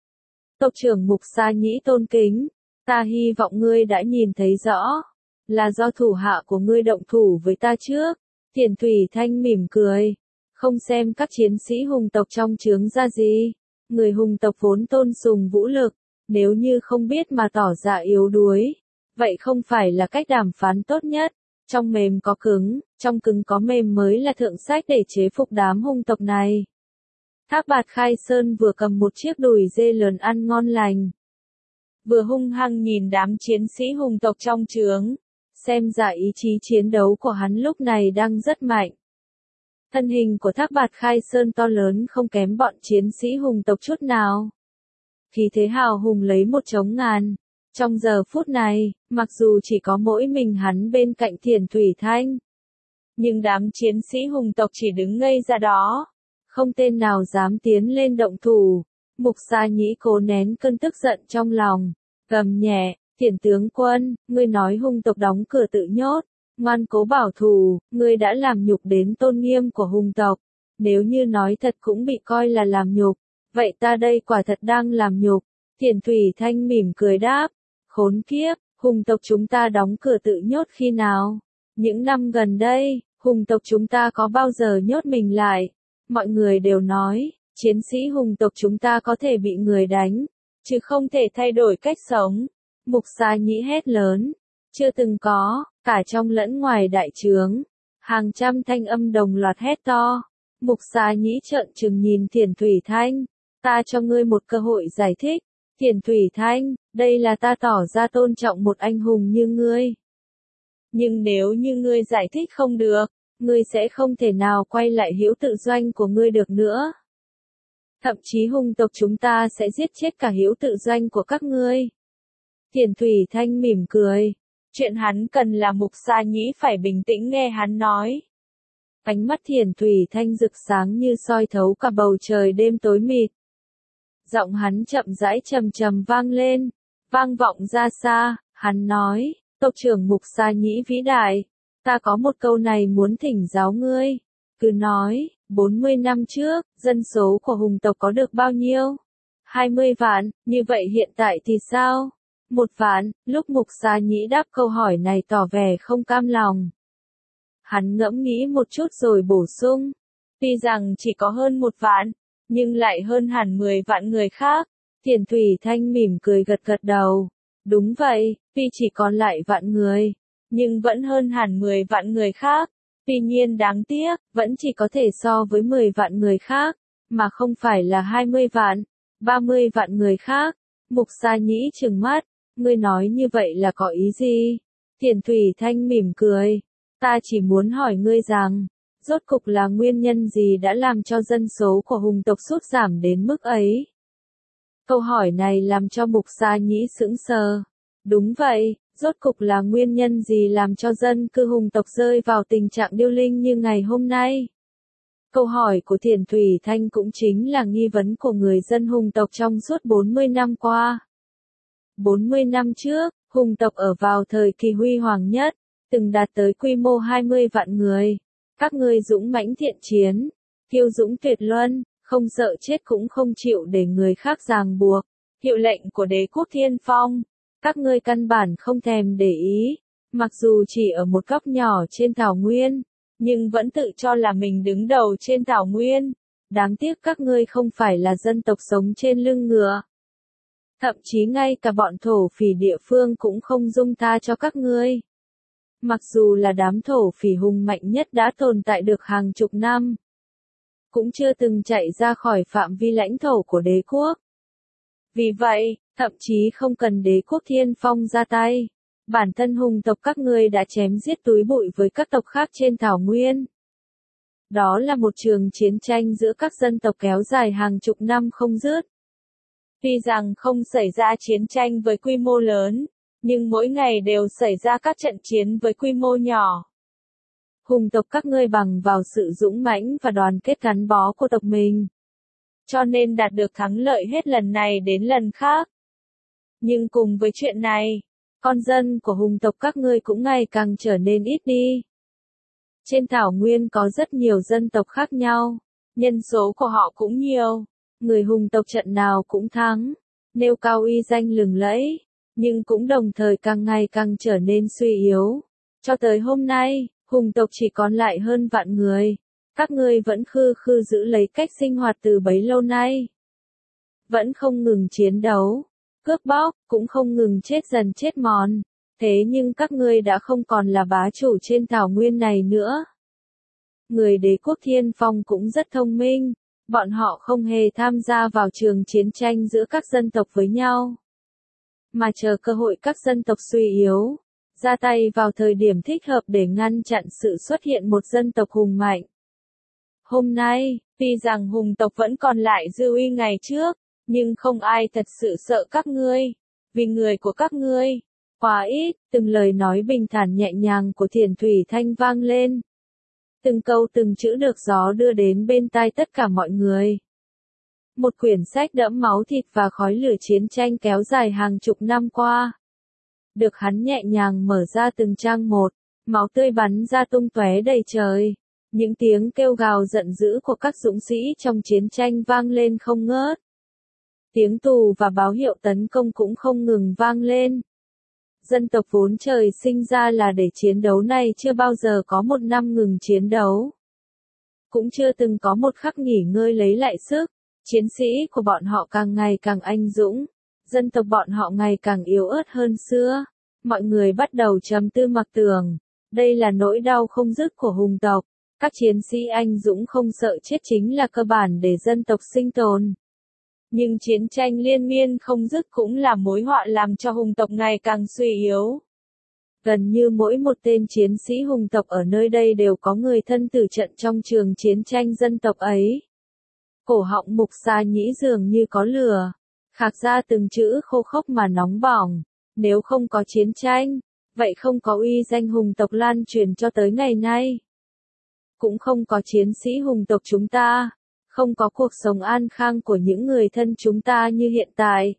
Tộc trưởng Mục Sa Nhĩ tôn kính, ta hy vọng ngươi đã nhìn thấy rõ, là do thủ hạ của ngươi động thủ với ta trước. Thiền Thủy Thanh mỉm cười, không xem các chiến sĩ hùng tộc trong trướng ra gì. Người hùng tộc vốn tôn sùng vũ lực, nếu như không biết mà tỏ ra yếu đuối, vậy không phải là cách đàm phán tốt nhất. Trong mềm có cứng, trong cứng có mềm mới là thượng sách để chế phục đám hung tộc này. Thác Bạt Khai Sơn vừa cầm một chiếc đùi dê lớn ăn ngon lành, vừa hung hăng nhìn đám chiến sĩ hùng tộc trong trướng, xem ra ý chí chiến đấu của hắn lúc này đang rất mạnh. Thân hình của Thác Bạt Khai Sơn to lớn không kém bọn chiến sĩ hùng tộc chút nào. Khí thế hào hùng lấy một trống ngàn. Trong giờ phút này, mặc dù chỉ có mỗi mình hắn bên cạnh Thiền Thủy Thanh, nhưng đám chiến sĩ hùng tộc chỉ đứng ngây ra đó. Không tên nào dám tiến lên động thủ. Mục Sa Nhĩ cố nén cơn tức giận trong lòng, gầm nhẹ, Thiền tướng quân, ngươi nói hung tộc đóng cửa tự nhốt, ngoan cố bảo thủ, ngươi đã làm nhục đến tôn nghiêm của hung tộc. Nếu như nói thật cũng bị coi là làm nhục, vậy ta đây quả thật đang làm nhục. Thiền Thủy Thanh mỉm cười đáp, khốn kiếp, hung tộc chúng ta đóng cửa tự nhốt khi nào? Những năm gần đây, hung tộc chúng ta có bao giờ nhốt mình lại? Mọi người đều nói, chiến sĩ hung tộc chúng ta có thể bị người đánh, chứ không thể thay đổi cách sống. Mục Sa Nhĩ hét lớn, chưa từng có, cả trong lẫn ngoài đại trướng, hàng trăm thanh âm đồng loạt hét to. Mục Sa Nhĩ trợn trừng nhìn Thiền Thủy Thanh, ta cho ngươi một cơ hội giải thích. Thiền Thủy Thanh, đây là ta tỏ ra tôn trọng một anh hùng như ngươi. Nhưng nếu như ngươi giải thích không được, ngươi sẽ không thể nào quay lại hữu tự doanh của ngươi được nữa. Thậm chí hung tộc chúng ta sẽ giết chết cả hữu tự doanh của các ngươi. Thiền Thủy Thanh mỉm cười. Chuyện hắn cần là Mục Sa Nhĩ phải bình tĩnh nghe hắn nói. Ánh mắt Thiền Thủy Thanh rực sáng như soi thấu cả bầu trời đêm tối mịt. Giọng hắn chậm rãi trầm trầm vang lên, vang vọng ra xa, hắn nói, tộc trưởng Mục Sa Nhĩ vĩ đại, ta có một câu này muốn thỉnh giáo ngươi. Cứ nói, 40 năm trước, dân số của hùng tộc có được bao nhiêu? 20 vạn, như vậy hiện tại thì sao? 1 vạn, lúc Mục Sa Nhĩ đáp câu hỏi này tỏ vẻ không cam lòng. Hắn ngẫm nghĩ một chút rồi bổ sung, tuy rằng chỉ có hơn 1 vạn, nhưng lại hơn hẳn 10 vạn người khác. Thiền Thủy Thanh mỉm cười gật gật đầu. Đúng vậy, tuy chỉ còn lại vạn người, nhưng vẫn hơn hẳn 10 vạn người khác. Tuy nhiên đáng tiếc, vẫn chỉ có thể so với 10 vạn người khác, mà không phải là 20 vạn, 30 vạn người khác. Mục Sa Nhĩ trừng mắt, ngươi nói như vậy là có ý gì? Thiền Thủy Thanh mỉm cười, ta chỉ muốn hỏi ngươi rằng, rốt cục là nguyên nhân gì đã làm cho dân số của hùng tộc sút giảm đến mức ấy? Câu hỏi này làm cho Mục Sa Nhĩ sững sờ. Đúng vậy, rốt cục là nguyên nhân gì làm cho dân cư hùng tộc rơi vào tình trạng điêu linh như ngày hôm nay? Câu hỏi của Thiền Thủy Thanh cũng chính là nghi vấn của người dân hùng tộc trong suốt 40 năm qua. 40 năm trước, hùng tộc ở vào thời kỳ huy hoàng nhất, từng đạt tới quy mô 20 vạn người. Các ngươi dũng mãnh thiện chiến, kiêu dũng tuyệt luân, không sợ chết cũng không chịu để người khác ràng buộc. hiệu lệnh của đế quốc Thiên Phong, các ngươi căn bản không thèm để ý, mặc dù chỉ ở một góc nhỏ trên thảo nguyên, nhưng vẫn tự cho là mình đứng đầu trên thảo nguyên. Đáng tiếc các ngươi không phải là dân tộc sống trên lưng ngựa. Thậm chí ngay cả bọn thổ phỉ địa phương cũng không dung tha cho các ngươi. Mặc dù là đám thổ phỉ hùng mạnh nhất đã tồn tại được hàng chục năm, cũng chưa từng chạy ra khỏi phạm vi lãnh thổ của đế quốc. Vì vậy, thậm chí không cần đế quốc Thiên Phong ra tay, bản thân hùng tộc các ngươi đã chém giết túi bụi với các tộc khác trên thảo nguyên. Đó là một trường chiến tranh giữa các dân tộc kéo dài hàng chục năm không dứt. Tuy rằng không xảy ra chiến tranh với quy mô lớn, nhưng mỗi ngày đều xảy ra các trận chiến với quy mô nhỏ. Hùng tộc các ngươi bằng vào sự dũng mãnh và đoàn kết gắn bó của tộc mình, cho nên đạt được thắng lợi hết lần này đến lần khác. Nhưng cùng với chuyện này, con dân của hùng tộc các ngươi cũng ngày càng trở nên ít đi. Trên thảo nguyên có rất nhiều dân tộc khác nhau, nhân số của họ cũng nhiều, người hùng tộc trận nào cũng thắng, nêu cao uy danh lừng lẫy, nhưng cũng đồng thời càng ngày càng trở nên suy yếu. Cho tới hôm nay, hùng tộc chỉ còn lại hơn vạn người, các ngươi vẫn khư khư giữ lấy cách sinh hoạt từ bấy lâu nay. Vẫn không ngừng chiến đấu, cướp bóc, cũng không ngừng chết dần chết mòn. Thế nhưng các ngươi đã không còn là bá chủ trên thảo nguyên này nữa. Người đế quốc Thiên Phong cũng rất thông minh, bọn họ không hề tham gia vào trường chiến tranh giữa các dân tộc với nhau, mà chờ cơ hội các dân tộc suy yếu, ra tay vào thời điểm thích hợp để ngăn chặn sự xuất hiện một dân tộc hùng mạnh. Hôm nay, tuy rằng hùng tộc vẫn còn lại dư uy ngày trước, nhưng không ai thật sự sợ các ngươi, vì người của các ngươi quá ít. Từng lời nói bình thản nhẹ nhàng của Thiền Thủy Thanh vang lên. Từng câu từng chữ được gió đưa đến bên tai tất cả mọi người. Một quyển sách đẫm máu thịt và khói lửa chiến tranh kéo dài hàng chục năm qua, được hắn nhẹ nhàng mở ra từng trang một, máu tươi bắn ra tung tóe đầy trời. Những tiếng kêu gào giận dữ của các dũng sĩ trong chiến tranh vang lên không ngớt. Tiếng tù và báo hiệu tấn công cũng không ngừng vang lên. Dân tộc vốn trời sinh ra là để chiến đấu này chưa bao giờ có một năm ngừng chiến đấu. Cũng chưa từng có một khắc nghỉ ngơi lấy lại sức. Chiến sĩ của bọn họ càng ngày càng anh dũng. Dân tộc bọn họ ngày càng yếu ớt hơn xưa. Mọi người bắt đầu trầm tư mặc tưởng. Đây là nỗi đau không dứt của hùng tộc. Các chiến sĩ anh dũng không sợ chết chính là cơ bản để dân tộc sinh tồn. Nhưng chiến tranh liên miên không dứt cũng là mối họa làm cho hùng tộc ngày càng suy yếu. Gần như mỗi một tên chiến sĩ hùng tộc ở nơi đây đều có người thân tử trận trong trường chiến tranh dân tộc ấy. Cổ họng Mục Sa Nhĩ dường như có lửa, khạc ra từng chữ khô khốc mà nóng bỏng. Nếu không có chiến tranh, vậy không có uy danh hùng tộc lan truyền cho tới ngày nay. Cũng không có chiến sĩ hùng tộc chúng ta. Không có cuộc sống an khang của những người thân chúng ta như hiện tại.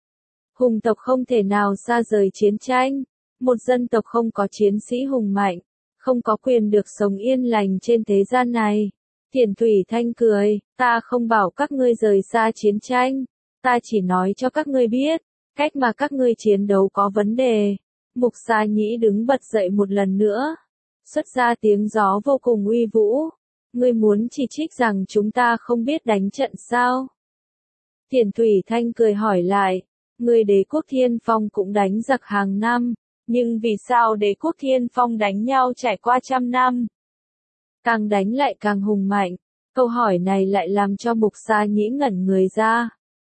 Hùng tộc không thể nào xa rời chiến tranh. Một dân tộc không có chiến sĩ hùng mạnh, không có quyền được sống yên lành trên thế gian này. Thiền Thủy Thanh cười, ta không bảo các ngươi rời xa chiến tranh, ta chỉ nói cho các ngươi biết, cách mà các ngươi chiến đấu có vấn đề. Mục Sa Nhĩ đứng bật dậy một lần nữa, xuất ra tiếng gió vô cùng uy vũ. Ngươi muốn chỉ trích rằng chúng ta không biết đánh trận sao? Thiền Thủy Thanh cười hỏi lại, người đế quốc Thiên Phong cũng đánh giặc hàng năm, nhưng vì sao đế quốc Thiên Phong đánh nhau trải qua trăm năm? Càng đánh lại càng hùng mạnh, câu hỏi này lại làm cho Mục Sa Nhĩ ngẩn người ra.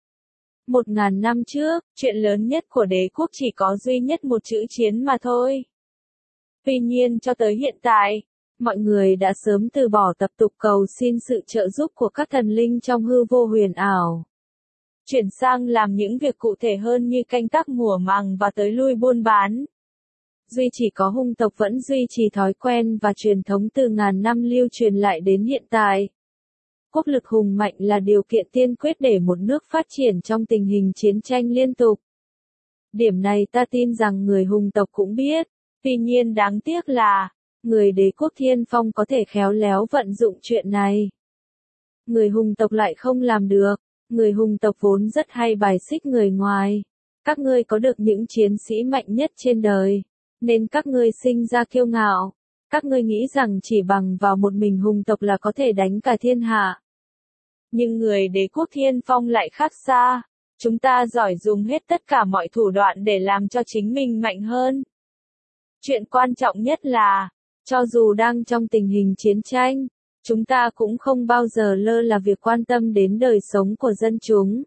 1000 năm trước, chuyện lớn nhất của đế quốc chỉ có duy nhất một chữ chiến mà thôi. Tuy nhiên cho tới hiện tại, mọi người đã sớm từ bỏ tập tục cầu xin sự trợ giúp của các thần linh trong hư vô huyền ảo. Chuyển sang làm những việc cụ thể hơn như canh tác mùa màng và tới lui buôn bán. Duy chỉ có hung tộc vẫn duy trì thói quen và truyền thống từ ngàn năm lưu truyền lại đến hiện tại. Quốc lực hùng mạnh là điều kiện tiên quyết để một nước phát triển trong tình hình chiến tranh liên tục. Điểm này ta tin rằng người hùng tộc cũng biết, tuy nhiên đáng tiếc là, người đế quốc Thiên Phong có thể khéo léo vận dụng chuyện này. Người hùng tộc lại không làm được, Người hùng tộc vốn rất hay bài xích người ngoài. Các ngươi có được những chiến sĩ mạnh nhất trên đời, nên các ngươi sinh ra kiêu ngạo. Các ngươi nghĩ rằng chỉ bằng vào một mình hùng tộc là có thể đánh cả thiên hạ. Nhưng người đế quốc Thiên Phong lại khác xa. Chúng ta giỏi dùng hết tất cả mọi thủ đoạn để làm cho chính mình mạnh hơn. Chuyện quan trọng nhất là, cho dù đang trong tình hình chiến tranh, chúng ta cũng không bao giờ lơ là việc quan tâm đến đời sống của dân chúng.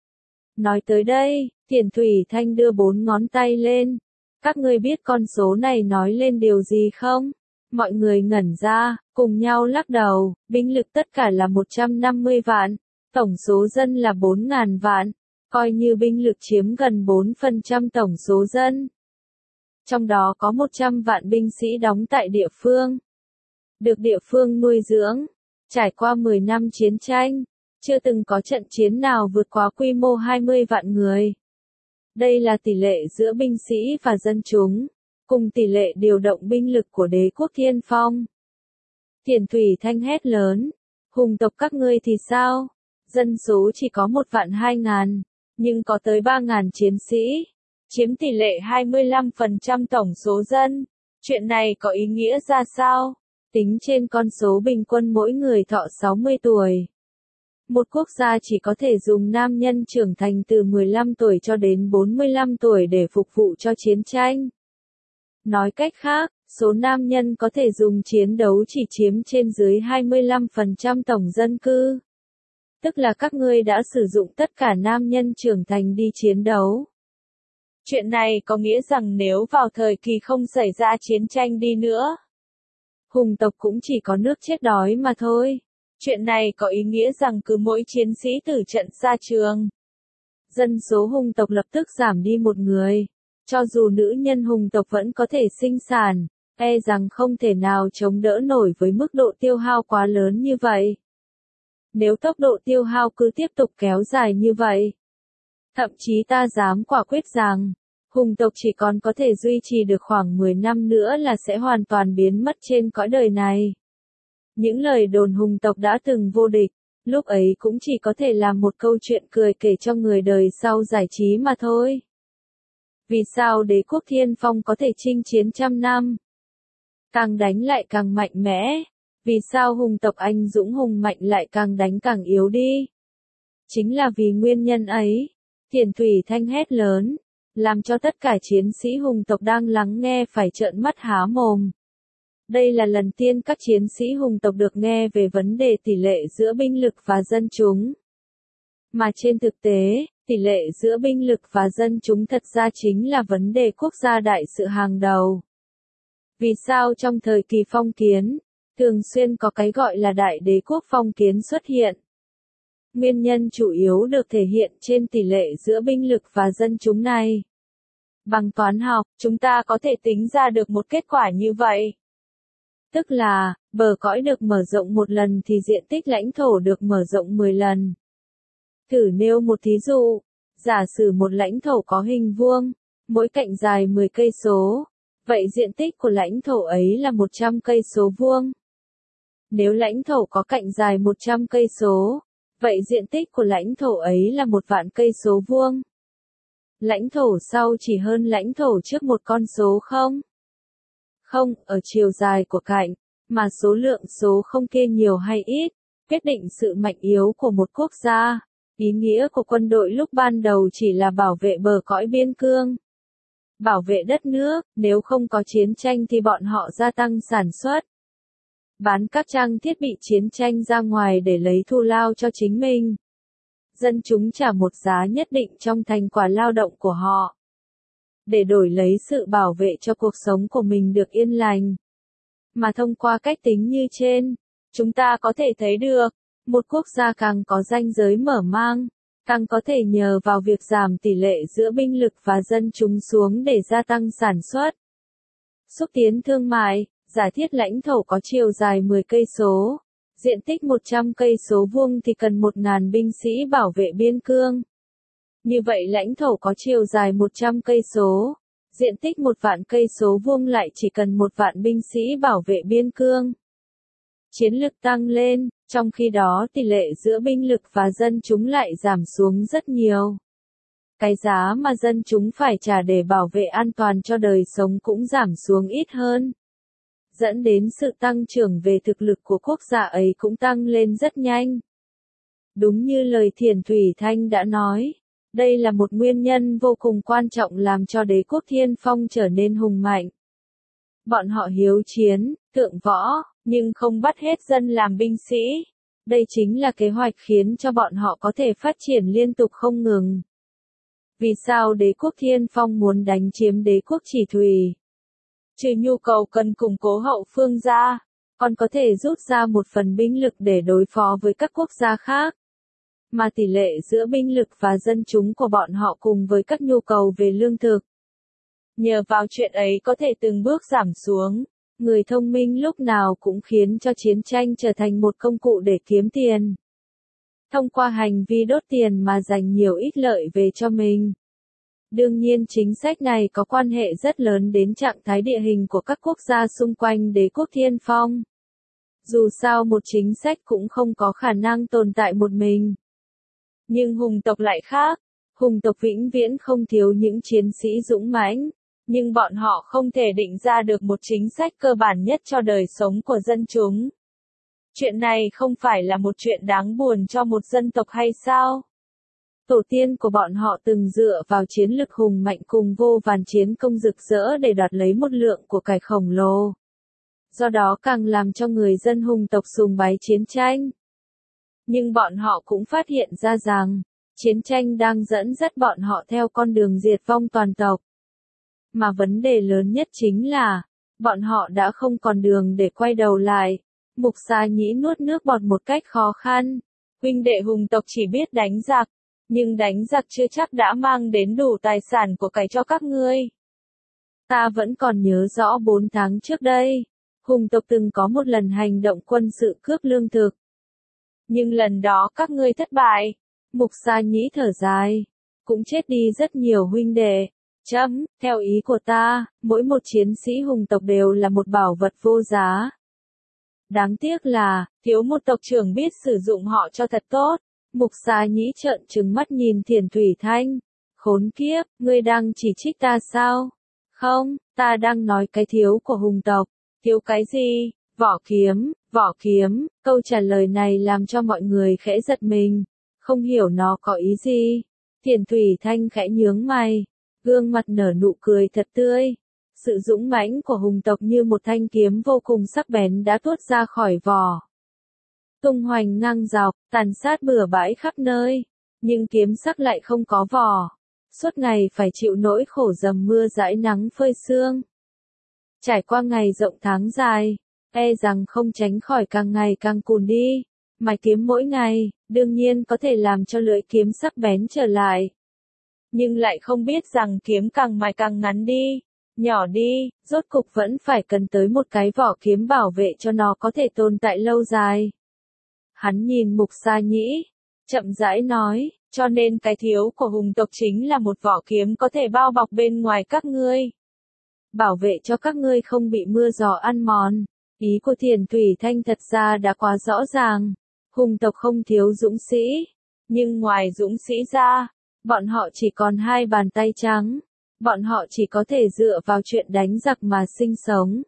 Nói tới đây, Thiển Thủy Thanh đưa 4 ngón tay lên. Các ngươi biết con số này nói lên điều gì không? Mọi người ngẩn ra, cùng nhau lắc đầu, binh lực tất cả là 150 vạn, tổng số dân là 4.000 vạn, coi như binh lực chiếm gần 4% tổng số dân. Trong đó có 100 vạn binh sĩ đóng tại địa phương, được địa phương nuôi dưỡng, trải qua 10 năm chiến tranh, chưa từng có trận chiến nào vượt quá quy mô 20 vạn người. Đây là tỷ lệ giữa binh sĩ và dân chúng, cùng tỷ lệ điều động binh lực của đế quốc Thiên Phong. Thiển Thủy Thanh hét lớn, hùng tộc các ngươi thì sao? Dân số chỉ có 1.200.000, nhưng có tới 3.000 chiến sĩ, chiếm tỷ lệ 25% tổng số dân. Chuyện này có ý nghĩa ra sao? Tính trên con số bình quân mỗi người thọ 60 tuổi. Một quốc gia chỉ có thể dùng nam nhân trưởng thành từ 15 tuổi cho đến 45 tuổi để phục vụ cho chiến tranh. Nói cách khác, số nam nhân có thể dùng chiến đấu chỉ chiếm trên dưới 25% tổng dân cư. Tức là các ngươi đã sử dụng tất cả nam nhân trưởng thành đi chiến đấu. Chuyện này có nghĩa rằng nếu vào thời kỳ không xảy ra chiến tranh đi nữa, hùng tộc cũng chỉ có nước chết đói mà thôi. Chuyện này có ý nghĩa rằng cứ mỗi chiến sĩ tử trận ra trường, dân số hùng tộc lập tức giảm đi một người. Cho dù nữ nhân hùng tộc vẫn có thể sinh sản, e rằng không thể nào chống đỡ nổi với mức độ tiêu hao quá lớn như vậy. Nếu tốc độ tiêu hao cứ tiếp tục kéo dài như vậy, thậm chí ta dám quả quyết rằng, hùng tộc chỉ còn có thể duy trì được khoảng 10 năm nữa là sẽ hoàn toàn biến mất trên cõi đời này. Những lời đồn hùng tộc đã từng vô địch, lúc ấy cũng chỉ có thể là một câu chuyện cười kể cho người đời sau giải trí mà thôi. Vì sao đế quốc Thiên Phong có thể chinh chiến trăm năm? Càng đánh lại càng mạnh mẽ. Vì sao hùng tộc anh dũng hùng mạnh lại càng đánh càng yếu đi? Chính là vì nguyên nhân ấy. Thiển Thủy Thanh hét lớn, làm cho tất cả chiến sĩ hùng tộc đang lắng nghe phải trợn mắt há mồm. Đây là lần tiên các chiến sĩ hùng tộc được nghe về vấn đề tỷ lệ giữa binh lực và dân chúng. Mà trên thực tế, tỷ lệ giữa binh lực và dân chúng thật ra chính là vấn đề quốc gia đại sự hàng đầu. Vì sao trong thời kỳ phong kiến, thường xuyên có cái gọi là đại đế quốc phong kiến xuất hiện? Nguyên nhân chủ yếu được thể hiện trên tỷ lệ giữa binh lực và dân chúng này. Bằng toán học, chúng ta có thể tính ra được một kết quả như vậy. Tức là, bờ cõi được mở rộng một lần thì diện tích lãnh thổ được mở rộng 10 lần. Thử nêu một thí dụ, giả sử một lãnh thổ có hình vuông, mỗi cạnh dài 10 cây số, vậy diện tích của lãnh thổ ấy là 100 cây số vuông. Nếu lãnh thổ có cạnh dài 100 cây số, vậy diện tích của lãnh thổ ấy là 1.000.000 cây số vuông. Lãnh thổ sau chỉ hơn lãnh thổ trước một con số không? Không, ở chiều dài của cạnh, mà số lượng số không kia nhiều hay ít, quyết định sự mạnh yếu của một quốc gia. Ý nghĩa của quân đội lúc ban đầu chỉ là bảo vệ bờ cõi biên cương, bảo vệ đất nước. Nếu không có chiến tranh thì bọn họ gia tăng sản xuất, bán các trang thiết bị chiến tranh ra ngoài để lấy thù lao cho chính mình. Dân chúng trả một giá nhất định trong thành quả lao động của họ, để đổi lấy sự bảo vệ cho cuộc sống của mình được yên lành. Mà thông qua cách tính như trên, chúng ta có thể thấy được, một quốc gia càng có ranh giới mở mang, càng có thể nhờ vào việc giảm tỷ lệ giữa binh lực và dân chúng xuống để gia tăng sản xuất, xúc tiến thương mại. Giả thiết lãnh thổ có chiều dài 10 cây số, diện tích 100 cây số vuông thì cần 1.000 binh sĩ bảo vệ biên cương. Như vậy lãnh thổ có chiều dài 100 cây số, diện tích 1.000.000 cây số vuông lại chỉ cần 1.000.000 binh sĩ bảo vệ biên cương. Chiến lực tăng lên, Trong khi đó tỷ lệ giữa binh lực và dân chúng lại giảm xuống rất nhiều. Cái giá mà dân chúng phải trả để bảo vệ an toàn cho đời sống cũng giảm xuống ít hơn, dẫn đến sự tăng trưởng về thực lực của quốc gia ấy cũng tăng lên rất nhanh. Đúng như lời Thiền Thủy Thanh đã nói, đây là một nguyên nhân vô cùng quan trọng làm cho đế quốc Thiên Phong trở nên hùng mạnh. Bọn họ hiếu chiến, thượng võ, nhưng không bắt hết dân làm binh sĩ. Đây chính là kế hoạch khiến cho bọn họ có thể phát triển liên tục không ngừng. Vì sao đế quốc Thiên Phong muốn đánh chiếm đế quốc Chỉ Thủy? Trừ nhu cầu cần củng cố hậu phương ra, còn có thể rút ra một phần binh lực để đối phó với các quốc gia khác. Mà tỷ lệ giữa binh lực và dân chúng của bọn họ cùng với các nhu cầu về lương thực, nhờ vào chuyện ấy có thể từng bước giảm xuống. Người thông minh lúc nào cũng khiến cho chiến tranh trở thành một công cụ để kiếm tiền. Thông qua hành vi đốt tiền mà giành nhiều ích lợi về cho mình. Đương nhiên chính sách này có quan hệ rất lớn đến trạng thái địa hình của các quốc gia xung quanh đế quốc Thiên Phong. Dù sao một chính sách cũng không có khả năng tồn tại một mình. Nhưng hùng tộc lại khác. Hùng tộc vĩnh viễn không thiếu những chiến sĩ dũng mãnh. Nhưng bọn họ không thể định ra được một chính sách cơ bản nhất cho đời sống của dân chúng. Chuyện này không phải là một chuyện đáng buồn cho một dân tộc hay sao? Tổ tiên của bọn họ từng dựa vào chiến lực hùng mạnh cùng vô vàn chiến công rực rỡ để đoạt lấy một lượng của cải khổng lồ. Do đó càng làm cho người dân hùng tộc sùng bái chiến tranh. Nhưng bọn họ cũng phát hiện ra rằng, chiến tranh đang dẫn dắt bọn họ theo con đường diệt vong toàn tộc. Mà vấn đề lớn nhất chính là, bọn họ đã không còn đường để quay đầu lại. Mục Sa Nhĩ nuốt nước bọt một cách khó khăn. Huynh đệ hùng tộc chỉ biết đánh giặc, nhưng đánh giặc chưa chắc đã mang đến đủ tài sản của cải cho các ngươi. Ta vẫn còn nhớ rõ 4 tháng trước đây, hùng tộc từng có một lần hành động quân sự cướp lương thực. Nhưng lần đó các ngươi thất bại. Mục Sa Nhĩ thở dài. Cũng chết đi rất nhiều huynh đệ. Theo ý của ta, mỗi một chiến sĩ hùng tộc đều là một bảo vật vô giá. Đáng tiếc là, thiếu một tộc trưởng biết sử dụng họ cho thật tốt. Mục Sa Nhĩ trợn trừng mắt nhìn Thiền Thủy Thanh. Khốn kiếp, ngươi đang chỉ trích ta sao? Không, ta đang nói cái thiếu của hùng tộc. Thiếu cái gì? Vỏ kiếm, câu trả lời này làm cho mọi người khẽ giật mình. Không hiểu nó có ý gì. Thiền Thủy Thanh khẽ nhướng mày. Gương mặt nở nụ cười thật tươi. Sự dũng mãnh của hùng tộc như một thanh kiếm vô cùng sắc bén đã tuốt ra khỏi vỏ. Tung hoành ngang dọc, tàn sát bừa bãi khắp nơi. Nhưng kiếm sắc lại không có vỏ. Suốt ngày phải chịu nỗi khổ dầm mưa dãi nắng phơi sương. Trải qua ngày rộng tháng dài, e rằng không tránh khỏi càng ngày càng cùn đi. Mài kiếm mỗi ngày, đương nhiên có thể làm cho lưỡi kiếm sắc bén trở lại. Nhưng lại không biết rằng kiếm càng mài càng ngắn đi, nhỏ đi, rốt cục vẫn phải cần tới một cái vỏ kiếm bảo vệ cho nó có thể tồn tại lâu dài. Hắn nhìn Mục Sa Nhĩ, chậm rãi nói, cho nên cái thiếu của hùng tộc chính là một vỏ kiếm có thể bao bọc bên ngoài các ngươi. Bảo vệ cho các ngươi không bị mưa gió ăn mòn. Ý của Thiền Thủy Thanh thật ra đã quá rõ ràng. Hùng tộc không thiếu dũng sĩ. Nhưng ngoài dũng sĩ ra, bọn họ chỉ còn 2 bàn tay trắng. Bọn họ chỉ có thể dựa vào chuyện đánh giặc mà sinh sống.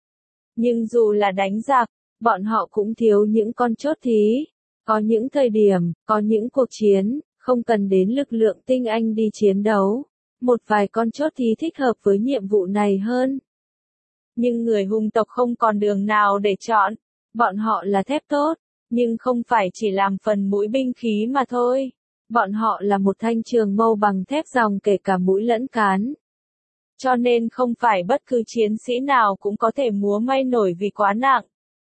Nhưng dù là đánh giặc, bọn họ cũng thiếu những con chốt thí. Có những thời điểm, có những cuộc chiến, không cần đến lực lượng tinh anh đi chiến đấu. Một vài con chốt thí thích hợp với nhiệm vụ này hơn. Nhưng người hùng tộc không còn đường nào để chọn. Bọn họ là thép tốt, nhưng không phải chỉ làm phần mũi binh khí mà thôi. Bọn họ là một thanh trường mâu bằng thép dòng kể cả mũi lẫn cán. Cho nên không phải bất cứ chiến sĩ nào cũng có thể múa may nổi vì quá nặng.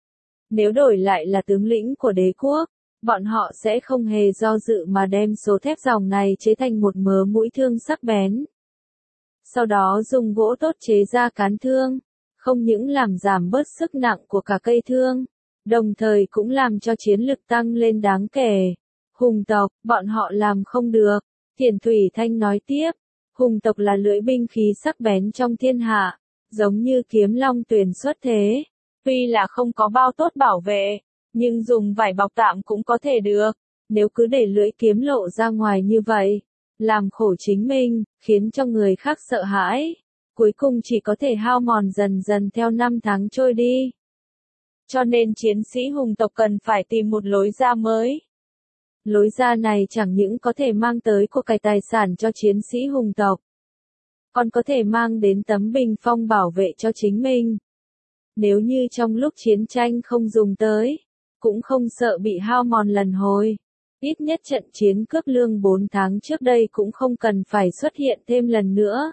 Nếu đổi lại là tướng lĩnh của đế quốc, bọn họ sẽ không hề do dự mà đem số thép dòng này chế thành một mớ mũi thương sắc bén. Sau đó dùng gỗ tốt chế ra cán thương, không những làm giảm bớt sức nặng của cả cây thương, đồng thời cũng làm cho chiến lực tăng lên đáng kể. Hùng tộc, bọn họ làm không được. Thiền Thủy Thanh nói tiếp, hùng tộc là lưỡi binh khí sắc bén trong thiên hạ, giống như kiếm long tuyển xuất thế. Tuy là không có bao tốt bảo vệ, Nhưng dùng vải bọc tạm cũng có thể được. Nếu cứ để lưỡi kiếm lộ ra ngoài như vậy, làm khổ chính mình, khiến cho người khác sợ hãi, cuối cùng chỉ có thể hao mòn dần dần theo năm tháng trôi đi. Cho nên chiến sĩ hùng tộc cần phải tìm một lối ra mới. Lối ra này chẳng những có thể mang tới của cải tài sản cho chiến sĩ hùng tộc, còn có thể mang đến tấm bình phong bảo vệ cho chính mình. Nếu như trong lúc chiến tranh không dùng tới, cũng không sợ bị hao mòn lần hồi. Ít nhất trận chiến cướp lương 4 tháng trước đây cũng không cần phải xuất hiện thêm lần nữa.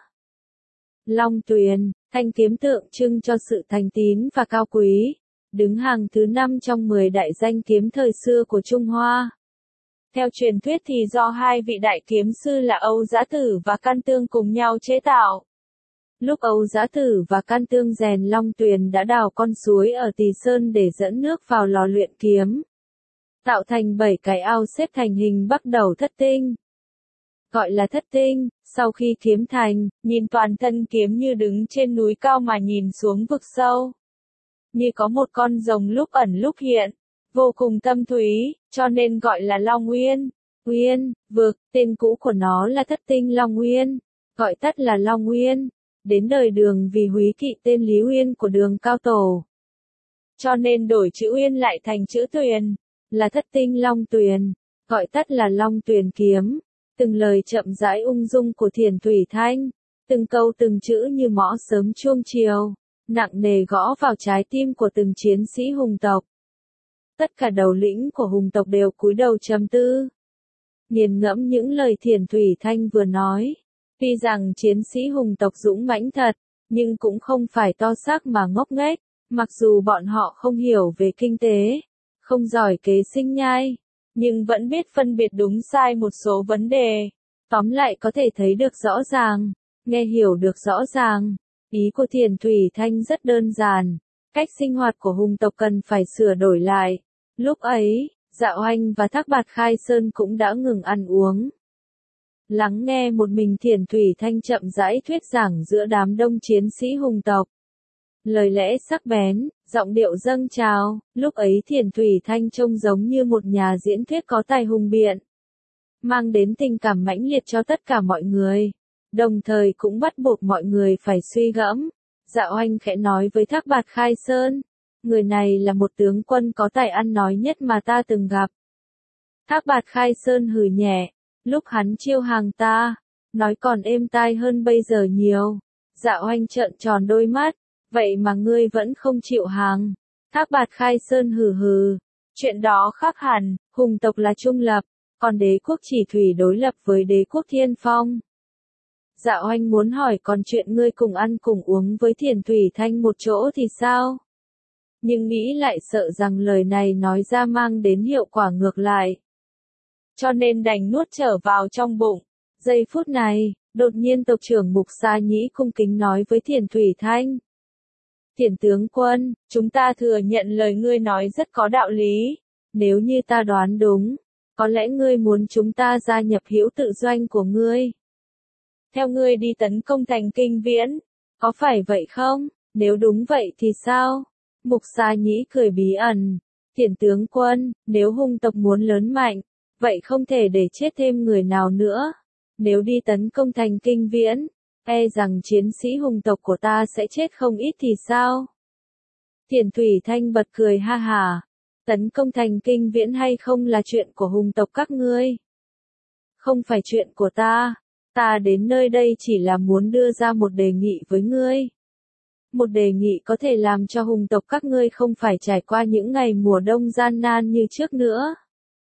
Long Tuyền, thanh kiếm tượng trưng cho sự thành tín và cao quý, đứng hàng thứ 5 trong 10 đại danh kiếm thời xưa của Trung Hoa. Theo truyền thuyết thì do hai vị đại kiếm sư là Âu Dã Tử và Can Tương cùng nhau chế tạo. Lúc Âu Dã Tử và Can Tương rèn Long Tuyền đã đào con suối ở Tỳ Sơn để dẫn nước vào lò luyện kiếm, tạo thành 7 cái ao xếp thành hình bắt đầu thất tinh. Gọi là thất tinh, sau khi kiếm thành, nhìn toàn thân kiếm như đứng trên núi cao mà nhìn xuống vực sâu. Như có một con rồng lúc ẩn lúc hiện, vô cùng thâm thúy, cho nên gọi là Long Uyên. Uyên, vực, tên cũ của nó là thất tinh Long Uyên, gọi tắt là Long Uyên. Đến đời Đường vì húy kỵ tên Lý Uyên của Đường Cao Tổ, cho nên đổi chữ Uyên lại thành chữ Tuyền, là thất tinh Long Tuyền, gọi tắt là Long Tuyền kiếm. Từng lời chậm rãi ung dung của Thiền Thủy Thanh, từng câu từng chữ như mõ sớm chuông chiều, nặng nề gõ vào trái tim của từng chiến sĩ hùng tộc. Tất cả đầu lĩnh của hùng tộc đều cúi đầu trầm tư, nghiền ngẫm những lời Thiền Thủy Thanh vừa nói. Tuy rằng chiến sĩ hùng tộc dũng mãnh thật, nhưng cũng không phải to xác mà ngốc nghếch, mặc dù bọn họ không hiểu về kinh tế, không giỏi kế sinh nhai, nhưng vẫn biết phân biệt đúng sai một số vấn đề. Tóm lại có thể thấy được rõ ràng, nghe hiểu được rõ ràng. Ý của Thiền Thủy Thanh rất đơn giản, cách sinh hoạt của hùng tộc cần phải sửa đổi lại. Lúc ấy, Dạ Oanh và Thác Bạt Khai Sơn cũng đã ngừng ăn uống, lắng nghe một mình Thiền Thủy Thanh chậm rãi thuyết giảng giữa đám đông chiến sĩ hùng tộc. Lời lẽ sắc bén, giọng điệu dâng trào, lúc ấy Thiền Thủy Thanh trông giống như một nhà diễn thuyết có tài hùng biện, mang đến tình cảm mãnh liệt cho tất cả mọi người, đồng thời cũng bắt buộc mọi người phải suy gẫm. Dạ Oanh khẽ nói với Thác Bạt Khai Sơn, người này là một tướng quân có tài ăn nói nhất mà ta từng gặp. Thác Bạt Khai Sơn hừ nhẹ, lúc hắn chiêu hàng ta, nói còn êm tai hơn bây giờ nhiều. Dạ Oanh trợn tròn đôi mắt, vậy mà ngươi vẫn không chịu hàng. Thác Bạt Khai Sơn hừ hừ, chuyện đó khác hẳn, hùng tộc là trung lập, còn đế quốc Chỉ Thủy đối lập với đế quốc Thiên Phong. Dạ Oanh muốn hỏi còn chuyện ngươi cùng ăn cùng uống với Thiền Thủy Thanh một chỗ thì sao? Nhưng nghĩ lại sợ rằng lời này nói ra mang đến hiệu quả ngược lại, cho nên đành nuốt trở vào trong bụng. Giây phút này, đột nhiên tộc trưởng Mục Sa Nhĩ cung kính nói với Thiền Thủy Thanh. Thiền tướng quân, chúng ta thừa nhận lời ngươi nói rất có đạo lý. Nếu như ta đoán đúng, có lẽ ngươi muốn chúng ta gia nhập hữu tự doanh của ngươi. Theo ngươi đi tấn công thành Kinh Viễn, có phải vậy không? Nếu đúng vậy thì sao? Mục Sa Nhĩ cười bí ẩn. Thiền tướng quân, nếu hung tộc muốn lớn mạnh, vậy không thể để chết thêm người nào nữa. Nếu đi tấn công thành Kinh Viễn, e rằng chiến sĩ hùng tộc của ta sẽ chết không ít thì sao? Thiền Thủy Thanh bật cười ha hả. Tấn công thành Kinh Viễn hay không là chuyện của hùng tộc các ngươi, không phải chuyện của ta. Ta đến nơi đây chỉ là muốn đưa ra một đề nghị với ngươi. Một đề nghị có thể làm cho hùng tộc các ngươi không phải trải qua những ngày mùa đông gian nan như trước nữa.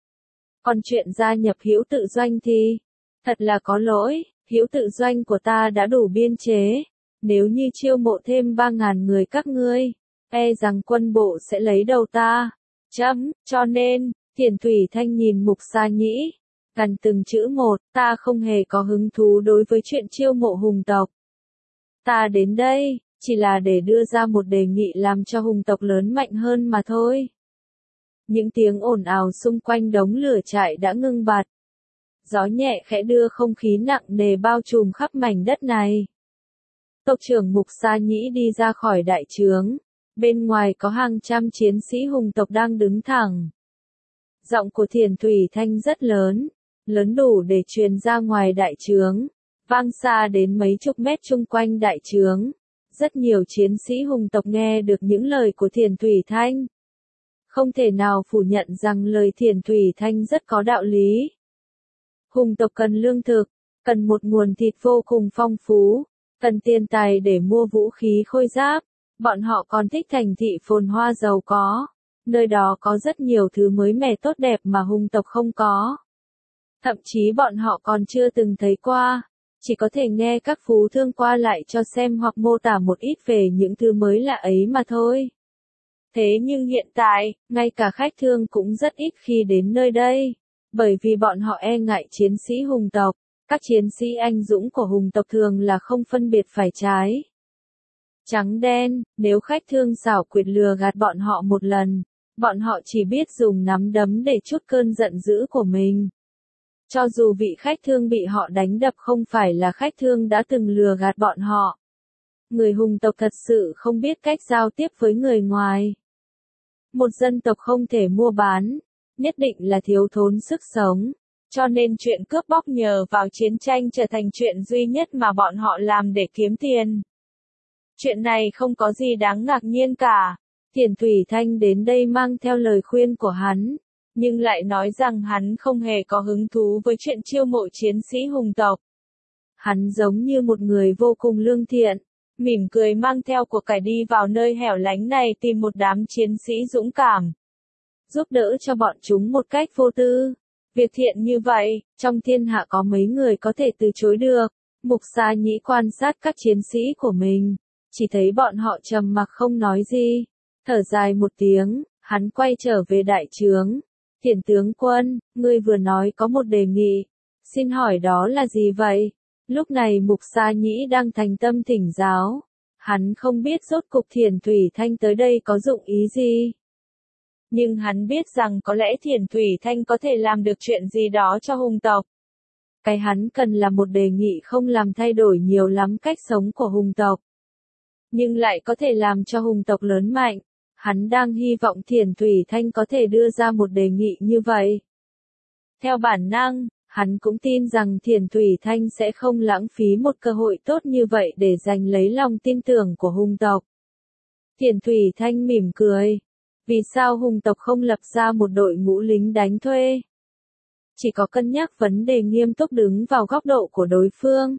Còn chuyện gia nhập hữu tự doanh thì, thật là có lỗi, hữu tự doanh của ta đã đủ biên chế. Nếu như chiêu mộ thêm 3.000 người các ngươi, e rằng quân bộ sẽ lấy đầu ta. Cho nên, Thiền Thủy Thanh nhìn Mục Sa Nhĩ, gần từng chữ một, ta không hề có hứng thú đối với chuyện chiêu mộ hùng tộc. Ta đến đây, chỉ là để đưa ra một đề nghị làm cho hùng tộc lớn mạnh hơn mà thôi. Những tiếng ồn ào xung quanh đống lửa trại đã ngưng bặt. Gió nhẹ khẽ đưa không khí nặng nề bao trùm khắp mảnh đất này. Tộc trưởng Mục Sa Nhĩ đi ra khỏi đại trướng, Bên ngoài có hàng trăm chiến sĩ hùng tộc đang đứng thẳng. Giọng của Thiền Thủy Thanh rất lớn, lớn đủ để truyền ra ngoài đại trướng, vang xa đến mấy chục mét chung quanh đại trướng. Rất nhiều chiến sĩ hùng tộc nghe được những lời của Thiền Thủy Thanh. Không thể nào phủ nhận rằng lời Thiền Thủy Thanh rất có đạo lý. Hùng tộc cần lương thực, cần một nguồn thịt vô cùng phong phú, cần tiền tài để mua vũ khí khôi giáp. Bọn họ còn thích thành thị phồn hoa giàu có. Nơi đó có rất nhiều thứ mới mẻ tốt đẹp mà hùng tộc không có. Thậm chí bọn họ còn chưa từng thấy qua. Chỉ có thể nghe các phú thương qua lại cho xem hoặc mô tả một ít về những thứ mới lạ ấy mà thôi. Thế nhưng hiện tại, ngay cả khách thương cũng rất ít khi đến nơi đây. Bởi vì bọn họ e ngại chiến sĩ hùng tộc. Các chiến sĩ anh dũng của hùng tộc thường là không phân biệt phải trái trắng đen. Nếu khách thương xảo quyệt lừa gạt bọn họ một lần, bọn họ chỉ biết dùng nắm đấm để trút cơn giận dữ của mình. Cho dù vị khách thương bị họ đánh đập không phải là khách thương đã từng lừa gạt bọn họ. Người hùng tộc thật sự không biết cách giao tiếp với người ngoài. Một dân tộc không thể mua bán, nhất định là thiếu thốn sức sống. Cho nên chuyện cướp bóc nhờ vào chiến tranh trở thành chuyện duy nhất mà bọn họ làm để kiếm tiền. Chuyện này không có gì đáng ngạc nhiên cả. Thiền Thủy Thanh đến đây mang theo lời khuyên của hắn, nhưng lại nói rằng hắn không hề có hứng thú với chuyện chiêu mộ chiến sĩ hùng tộc. Hắn giống như một người vô cùng lương thiện, mỉm cười mang theo của cải đi vào nơi hẻo lánh này tìm một đám chiến sĩ dũng cảm, giúp đỡ cho bọn chúng một cách vô tư. Việc thiện như vậy, trong thiên hạ có mấy người có thể từ chối được. Mục Sa Nhĩ quan sát các chiến sĩ của mình, chỉ thấy bọn họ trầm mặc không nói gì. Thở dài một tiếng, hắn quay trở về đại trướng. Thiền tướng quân, ngươi vừa nói có một đề nghị. Xin hỏi đó là gì vậy? Lúc này Mục Sa Nhĩ đang thành tâm thỉnh giáo. Hắn không biết rốt cục Thiền Thủy Thanh tới đây có dụng ý gì. Nhưng hắn biết rằng có lẽ Thiền Thủy Thanh có thể làm được chuyện gì đó cho hùng tộc. Cái hắn cần là một đề nghị không làm thay đổi nhiều lắm cách sống của hùng tộc, nhưng lại có thể làm cho hùng tộc lớn mạnh. Hắn đang hy vọng Thiền Thủy Thanh có thể đưa ra một đề nghị như vậy. Theo bản năng, hắn cũng tin rằng Thiền Thủy Thanh sẽ không lãng phí một cơ hội tốt như vậy để giành lấy lòng tin tưởng của hùng tộc. Thiền Thủy Thanh mỉm cười. Vì sao hùng tộc không lập ra một đội ngũ lính đánh thuê? Chỉ có cân nhắc vấn đề nghiêm túc đứng vào góc độ của đối phương.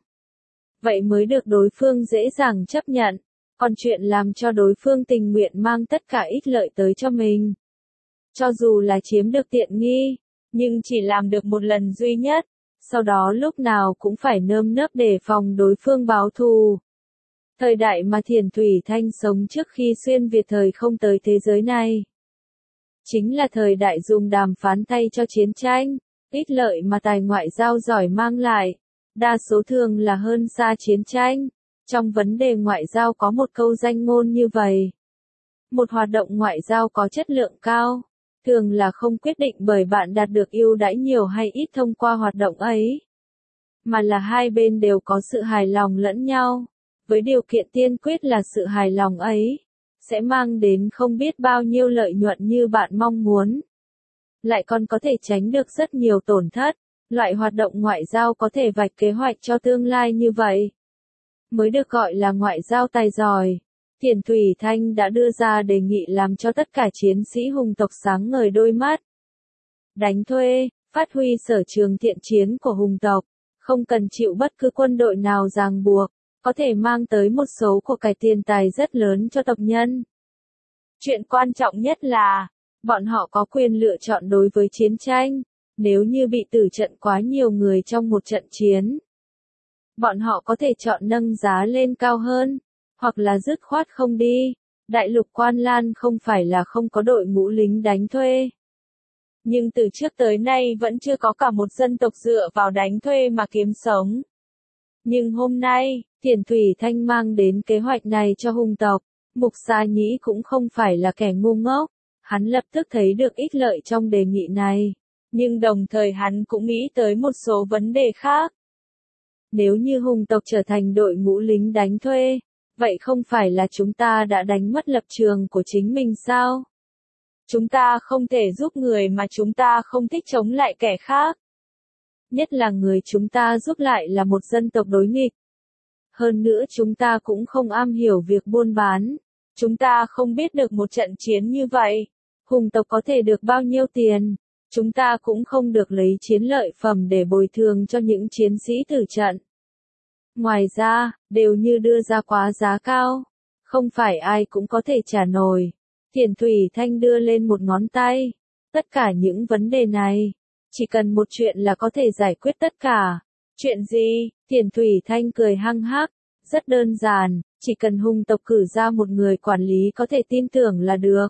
Vậy mới được đối phương dễ dàng chấp nhận. Còn chuyện làm cho đối phương tình nguyện mang tất cả ích lợi tới cho mình. Cho dù là chiếm được tiện nghi, nhưng chỉ làm được một lần duy nhất. Sau đó lúc nào cũng phải nơm nớp đề phòng đối phương báo thù. Thời đại mà Thiền Thủy Thanh sống trước khi xuyên Việt thời không tới thế giới này. Chính là thời đại dùng đàm phán thay cho chiến tranh, ích lợi mà tài ngoại giao giỏi mang lại. Đa số thường là hơn xa chiến tranh. Trong vấn đề ngoại giao có một câu danh ngôn như vậy. Một hoạt động ngoại giao có chất lượng cao, thường là không quyết định bởi bạn đạt được ưu đãi nhiều hay ít thông qua hoạt động ấy, mà là hai bên đều có sự hài lòng lẫn nhau. Với điều kiện tiên quyết là sự hài lòng ấy sẽ mang đến không biết bao nhiêu lợi nhuận như bạn mong muốn. Lại còn có thể tránh được rất nhiều tổn thất. Loại hoạt động ngoại giao có thể vạch kế hoạch cho tương lai như vậy mới được gọi là ngoại giao tài giỏi. Thiền Thủy Thanh đã đưa ra đề nghị làm cho tất cả chiến sĩ hùng tộc sáng ngời đôi mắt. Đánh thuê, phát huy sở trường thiện chiến của hùng tộc, không cần chịu bất cứ quân đội nào ràng buộc, có thể mang tới một số của cải tiền tài rất lớn cho tộc nhân. Chuyện quan trọng nhất là, bọn họ có quyền lựa chọn đối với chiến tranh. Nếu như bị tử trận quá nhiều người trong một trận chiến, bọn họ có thể chọn nâng giá lên cao hơn, hoặc là dứt khoát không đi. Đại lục Quan Lan không phải là không có đội ngũ lính đánh thuê. Nhưng từ trước tới nay vẫn chưa có cả một dân tộc dựa vào đánh thuê mà kiếm sống. Nhưng hôm nay, Thiền Thủy Thanh mang đến kế hoạch này cho hùng tộc. Mục Sa Nhĩ cũng không phải là kẻ ngu ngốc. Hắn lập tức thấy được ích lợi trong đề nghị này. Nhưng đồng thời hắn cũng nghĩ tới một số vấn đề khác. Nếu như hùng tộc trở thành đội ngũ lính đánh thuê, Vậy không phải là chúng ta đã đánh mất lập trường của chính mình sao? Chúng ta không thể giúp người mà chúng ta không thích chống lại kẻ khác. Nhất là người chúng ta giúp lại là một dân tộc đối nghịch. Hơn nữa chúng ta cũng không am hiểu việc buôn bán. Chúng ta không biết được một trận chiến như vậy, hùng tộc có thể được bao nhiêu tiền. Chúng ta cũng không được lấy chiến lợi phẩm để bồi thường cho những chiến sĩ tử trận. Ngoài ra, đều như đưa ra quá giá cao. Không phải ai cũng có thể trả nổi. Thiền Thủy Thanh đưa lên một ngón tay. Tất cả những vấn đề này, chỉ cần một chuyện là có thể giải quyết tất cả. Chuyện gì? Thiền Thủy Thanh cười hăng hắc. Rất đơn giản, chỉ cần hùng tộc cử ra một người quản lý có thể tin tưởng là được.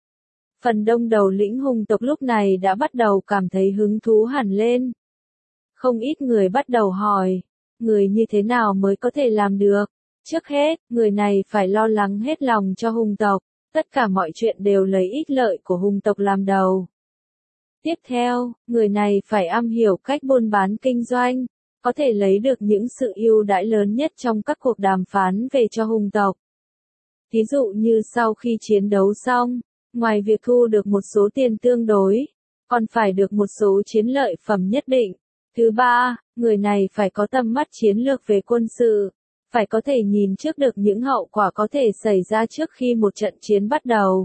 Phần đông đầu lĩnh hùng tộc lúc này đã bắt đầu cảm thấy hứng thú hẳn lên. Không ít người bắt đầu hỏi, người như thế nào mới có thể làm được? Trước hết, người này phải lo lắng hết lòng cho hùng tộc, tất cả mọi chuyện đều lấy ích lợi của hùng tộc làm đầu. Tiếp theo, người này phải am hiểu cách buôn bán kinh doanh, có thể lấy được những sự ưu đãi lớn nhất trong các cuộc đàm phán về cho hùng tộc. Thí dụ như sau khi chiến đấu xong, ngoài việc thu được một số tiền tương đối, còn phải được một số chiến lợi phẩm nhất định. Thứ ba, người này phải có tầm mắt chiến lược về quân sự, phải có thể nhìn trước được những hậu quả có thể xảy ra trước khi một trận chiến bắt đầu.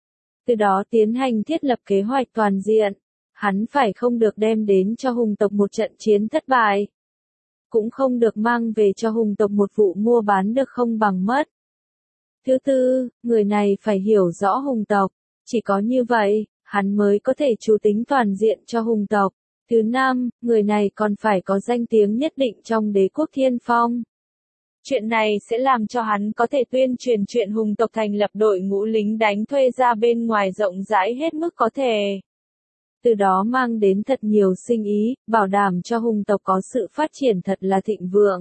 Từ đó tiến hành thiết lập kế hoạch toàn diện, hắn phải không được đem đến cho hùng tộc một trận chiến thất bại. Cũng không được mang về cho hùng tộc một vụ mua bán được không bằng mất. Thứ tư, người này phải hiểu rõ hùng tộc, chỉ có như vậy, hắn mới có thể chủ tính toàn diện cho hùng tộc. Thứ năm, người này còn phải có danh tiếng nhất định trong đế quốc Thiên Phong. Chuyện này sẽ làm cho hắn có thể tuyên truyền chuyện hùng tộc thành lập đội ngũ lính đánh thuê ra bên ngoài rộng rãi hết mức có thể. Từ đó mang đến thật nhiều sinh ý, bảo đảm cho hùng tộc có sự phát triển thật là thịnh vượng.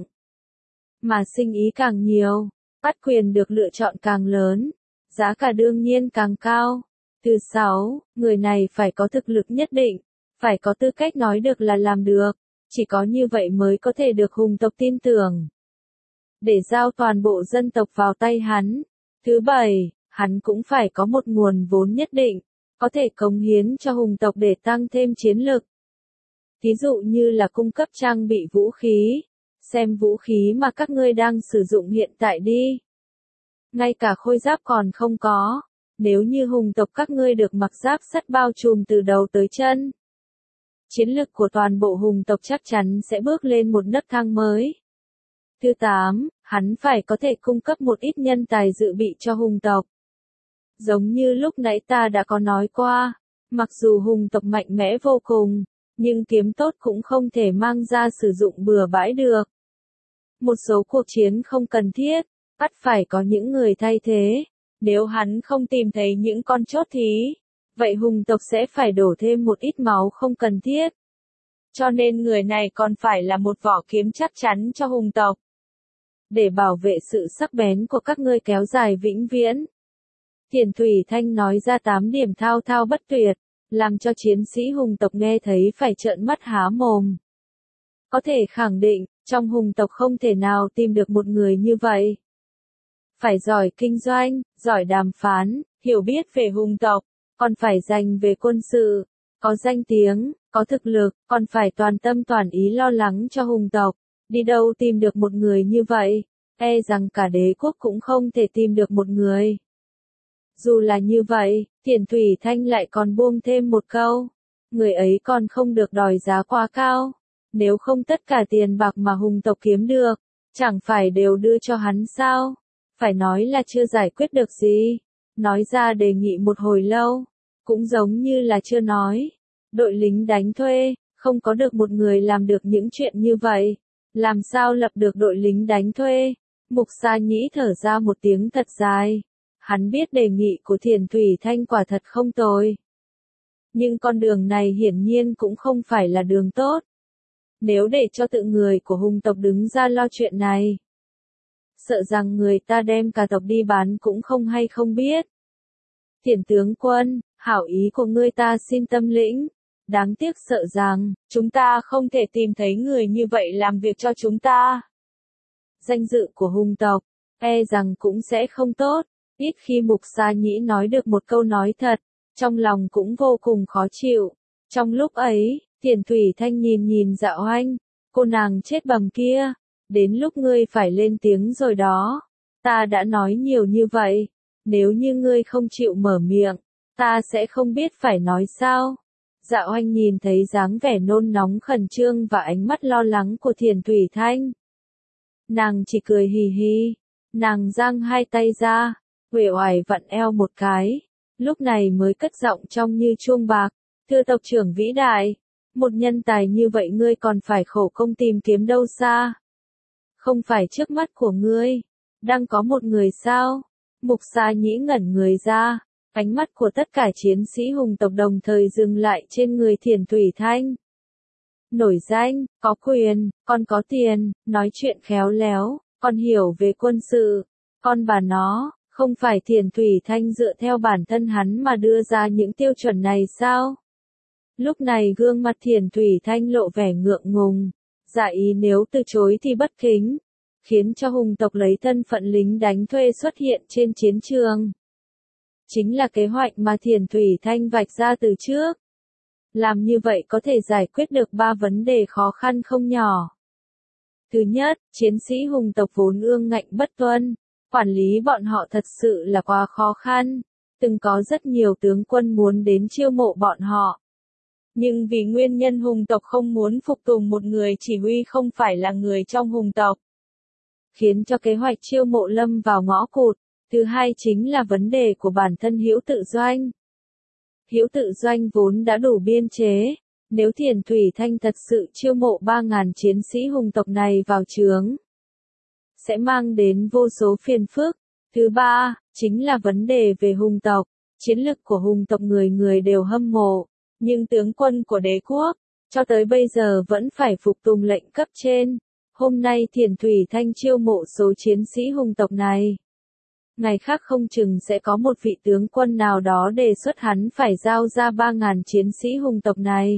Mà sinh ý càng nhiều, bắt quyền được lựa chọn càng lớn, giá cả đương nhiên càng cao. Thứ sáu, người này phải có thực lực nhất định, phải có tư cách nói được là làm được, chỉ có như vậy mới có thể được hùng tộc tin tưởng. Để giao toàn bộ dân tộc vào tay hắn. Thứ bảy, hắn cũng phải có một nguồn vốn nhất định, có thể cống hiến cho hùng tộc để tăng thêm chiến lực. Ví dụ như là cung cấp trang bị vũ khí, xem vũ khí mà các ngươi đang sử dụng hiện tại đi. Ngay cả khôi giáp còn không có, nếu như hùng tộc các ngươi được mặc giáp sắt bao trùm từ đầu tới chân. Chiến lực của toàn bộ hùng tộc chắc chắn sẽ bước lên một nấc thang mới. Thứ 8, hắn phải có thể cung cấp một ít nhân tài dự bị cho hùng tộc. Giống như lúc nãy ta đã có nói qua, mặc dù hùng tộc mạnh mẽ vô cùng, nhưng kiếm tốt cũng không thể mang ra sử dụng bừa bãi được. Một số cuộc chiến không cần thiết, bắt phải có những người thay thế. Nếu hắn không tìm thấy những con chốt thí, vậy hùng tộc sẽ phải đổ thêm một ít máu không cần thiết. Cho nên người này còn phải là một vỏ kiếm chắc chắn cho hùng tộc. Để bảo vệ sự sắc bén của các ngươi kéo dài vĩnh viễn. Thiền Thủy Thanh nói ra 8 điểm thao thao bất tuyệt, làm cho chiến sĩ hùng tộc nghe thấy phải trợn mắt há mồm. Có thể khẳng định, trong hùng tộc không thể nào tìm được một người như vậy. Phải giỏi kinh doanh, giỏi đàm phán, hiểu biết về hùng tộc, còn phải dành về quân sự, có danh tiếng, có thực lực, còn phải toàn tâm toàn ý lo lắng cho hùng tộc. Đi đâu tìm được một người như vậy, e rằng cả đế quốc cũng không thể tìm được một người. Dù là như vậy, Thiền Thủy Thanh lại còn buông thêm một câu. Người ấy còn không được đòi giá quá cao. Nếu không tất cả tiền bạc mà hùng tộc kiếm được, chẳng phải đều đưa cho hắn sao? Phải nói là chưa giải quyết được gì. Nói ra đề nghị một hồi lâu, cũng giống như là chưa nói. Đội lính đánh thuê, không có được một người làm được những chuyện như vậy. Làm sao lập được đội lính đánh thuê? Mục Sa Nhĩ thở ra một tiếng thật dài. Hắn biết đề nghị của Thiền Thủy Thanh quả thật không tồi. Nhưng con đường này hiển nhiên cũng không phải là đường tốt. Nếu để cho tự người của hùng tộc đứng ra lo chuyện này, sợ rằng người ta đem cả tộc đi bán cũng không hay không biết. Thiền tướng quân, hảo ý của ngươi ta xin tâm lĩnh. Đáng tiếc sợ rằng, chúng ta không thể tìm thấy người như vậy làm việc cho chúng ta. Danh dự của hùng tộc, e rằng cũng sẽ không tốt. Ít khi Mục Sa Nhĩ nói được một câu nói thật, trong lòng cũng vô cùng khó chịu. Trong lúc ấy, Thiền Thủy Thanh nhìn nhìn Dạ Oanh, cô nàng chết bầm kia, đến lúc ngươi phải lên tiếng rồi đó. Ta đã nói nhiều như vậy, nếu như ngươi không chịu mở miệng, ta sẽ không biết phải nói sao. Dạ Oanh nhìn thấy dáng vẻ nôn nóng khẩn trương và ánh mắt lo lắng của Thiền Thủy Thanh. Nàng chỉ cười hì hì, nàng giang hai tay ra, uể oải vặn eo một cái, lúc này mới cất giọng trong như chuông bạc, thưa tộc trưởng vĩ đại, một nhân tài như vậy ngươi còn phải khổ công tìm kiếm đâu xa. Không phải trước mắt của ngươi, đang có một người sao? Mục Sa Nhĩ ngẩn người ra, ánh mắt của tất cả chiến sĩ hùng tộc đồng thời dừng lại trên người Thiền Thủy Thanh. Nổi danh, có quyền, còn có tiền, nói chuyện khéo léo, còn hiểu về quân sự, con bà nó, không phải Thiền Thủy Thanh dựa theo bản thân hắn mà đưa ra những tiêu chuẩn này sao? Lúc này gương mặt Thiền Thủy Thanh lộ vẻ ngượng ngùng, dạ ý nếu từ chối thì bất kính, khiến cho hùng tộc lấy thân phận lính đánh thuê xuất hiện trên chiến trường. Chính là kế hoạch mà Thiền Thủy Thanh vạch ra từ trước. Làm như vậy có thể giải quyết được 3 vấn đề khó khăn không nhỏ. Thứ nhất, chiến sĩ hùng tộc vốn ương ngạnh bất tuân, quản lý bọn họ thật sự là quá khó khăn, từng có rất nhiều tướng quân muốn đến chiêu mộ bọn họ. Nhưng vì nguyên nhân hùng tộc không muốn phục tùng một người chỉ huy không phải là người trong hùng tộc, khiến cho kế hoạch chiêu mộ lâm vào ngõ cụt. Thứ hai chính là vấn đề của bản thân Hữu Tự Doanh. Hữu Tự Doanh vốn đã đủ biên chế, nếu Thiền Thủy Thanh thật sự chiêu mộ 3.000 chiến sĩ hùng tộc này vào trướng, sẽ mang đến vô số phiền phức. Thứ ba, chính là vấn đề về hùng tộc. Chiến lực của hùng tộc người người đều hâm mộ, nhưng tướng quân của đế quốc, cho tới bây giờ vẫn phải phục tùng lệnh cấp trên. Hôm nay Thiền Thủy Thanh chiêu mộ số chiến sĩ hùng tộc này. Ngày khác không chừng sẽ có một vị tướng quân nào đó đề xuất hắn phải giao ra 3.000 chiến sĩ hùng tộc này.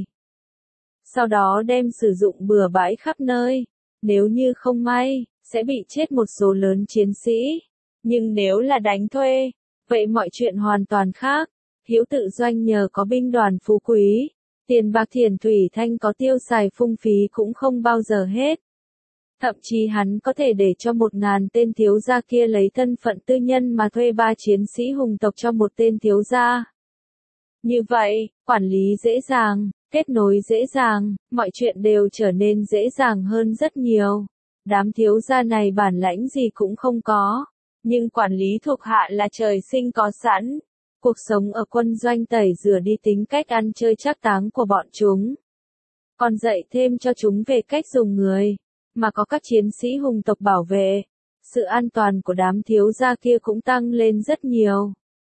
Sau đó đem sử dụng bừa bãi khắp nơi. Nếu như không may, sẽ bị chết một số lớn chiến sĩ. Nhưng nếu là đánh thuê, vậy mọi chuyện hoàn toàn khác. Hữu Tự Doanh nhờ có binh đoàn phú quý, tiền bạc Thiền Thủy Thanh có tiêu xài phung phí cũng không bao giờ hết. Thậm chí hắn có thể để cho 1.000 tên thiếu gia kia lấy thân phận tư nhân mà thuê 3 chiến sĩ hùng tộc cho một tên thiếu gia. Như vậy, quản lý dễ dàng, kết nối dễ dàng, mọi chuyện đều trở nên dễ dàng hơn rất nhiều. Đám thiếu gia này bản lãnh gì cũng không có, nhưng quản lý thuộc hạ là trời sinh có sẵn. Cuộc sống ở quân doanh tẩy rửa đi tính cách ăn chơi trác táng của bọn chúng. Còn dạy thêm cho chúng về cách dùng người. Mà có các chiến sĩ hùng tộc bảo vệ, sự an toàn của đám thiếu gia kia cũng tăng lên rất nhiều.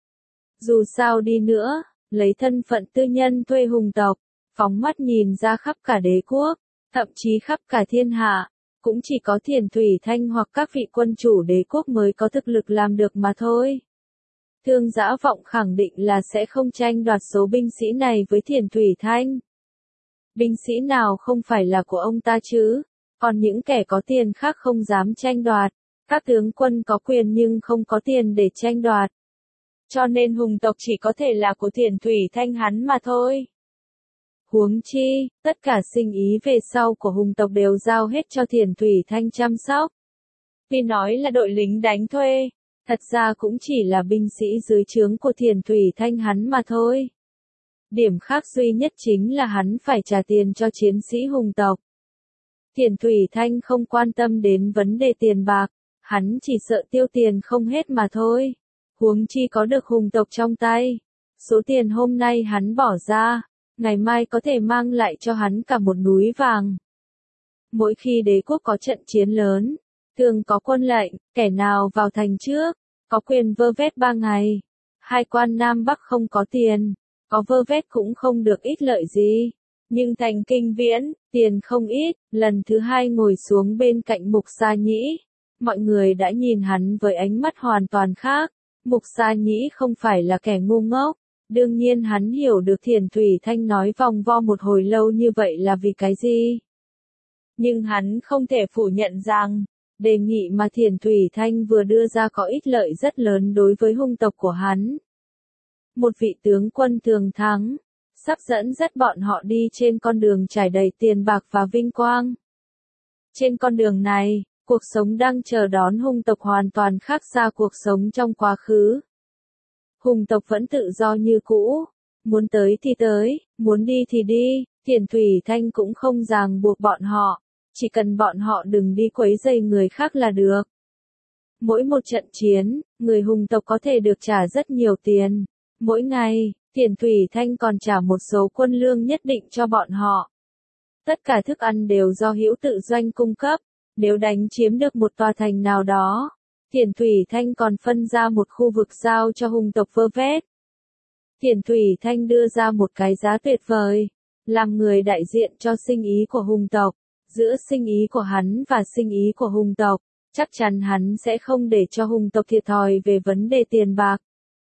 Dù sao đi nữa, lấy thân phận tư nhân thuê hùng tộc, phóng mắt nhìn ra khắp cả đế quốc, thậm chí khắp cả thiên hạ, cũng chỉ có Thiền Thủy Thanh hoặc các vị quân chủ đế quốc mới có thực lực làm được mà thôi. Thương Dã Vọng khẳng định là sẽ không tranh đoạt số binh sĩ này với Thiền Thủy Thanh. Binh sĩ nào không phải là của ông ta chứ? Còn những kẻ có tiền khác không dám tranh đoạt. Các tướng quân có quyền nhưng không có tiền để tranh đoạt. Cho nên hùng tộc chỉ có thể là của Thiền Thủy Thanh hắn mà thôi. Huống chi, tất cả sinh ý về sau của hùng tộc đều giao hết cho Thiền Thủy Thanh chăm sóc. Tuy nói là đội lính đánh thuê, thật ra cũng chỉ là binh sĩ dưới trướng của Thiền Thủy Thanh hắn mà thôi. Điểm khác duy nhất chính là hắn phải trả tiền cho chiến sĩ hùng tộc. Thiền Thủy Thanh không quan tâm đến vấn đề tiền bạc, hắn chỉ sợ tiêu tiền không hết mà thôi. Huống chi có được hùng tộc trong tay. Số tiền hôm nay hắn bỏ ra, ngày mai có thể mang lại cho hắn cả một núi vàng. Mỗi khi đế quốc có trận chiến lớn, thường có quân lệnh, kẻ nào vào thành trước, có quyền vơ vét 3 ngày. Hai quan Nam Bắc không có tiền, có vơ vét cũng không được ích lợi gì. Nhưng thành Kinh Viễn, tiền không ít, lần thứ hai ngồi xuống bên cạnh Mục Sa Nhĩ. Mọi người đã nhìn hắn với ánh mắt hoàn toàn khác. Mục Sa Nhĩ không phải là kẻ ngu ngốc. Đương nhiên hắn hiểu được Thiền Thủy Thanh nói vòng vo một hồi lâu như vậy là vì cái gì. Nhưng hắn không thể phủ nhận rằng, Đề nghị mà Thiền Thủy Thanh vừa đưa ra có ích lợi rất lớn đối với hung tộc của hắn. Một vị tướng quân thường thắng, sắp dẫn dắt bọn họ đi trên con đường trải đầy tiền bạc và vinh quang. Trên con đường này, cuộc sống đang chờ đón hung tộc hoàn toàn khác xa cuộc sống trong quá khứ. Hung tộc vẫn tự do như cũ, muốn tới thì tới, muốn đi thì đi, Thiền Thủy Thanh cũng không ràng buộc bọn họ, chỉ cần bọn họ đừng đi quấy rầy người khác là được. Mỗi một trận chiến, người hung tộc có thể được trả rất nhiều tiền. Mỗi ngày, Thiền Thủy Thanh còn trả một số quân lương nhất định cho bọn họ. Tất cả thức ăn đều do Hữu Tự Doanh cung cấp. Nếu đánh chiếm được một tòa thành nào đó, Thiền Thủy Thanh còn phân ra một khu vực giao cho hung tộc vơ vét. Thiền Thủy Thanh đưa ra một cái giá tuyệt vời, làm người đại diện cho sinh ý của hung tộc. Giữa sinh ý của hắn và sinh ý của hung tộc, chắc chắn hắn sẽ không để cho hung tộc thiệt thòi về vấn đề tiền bạc.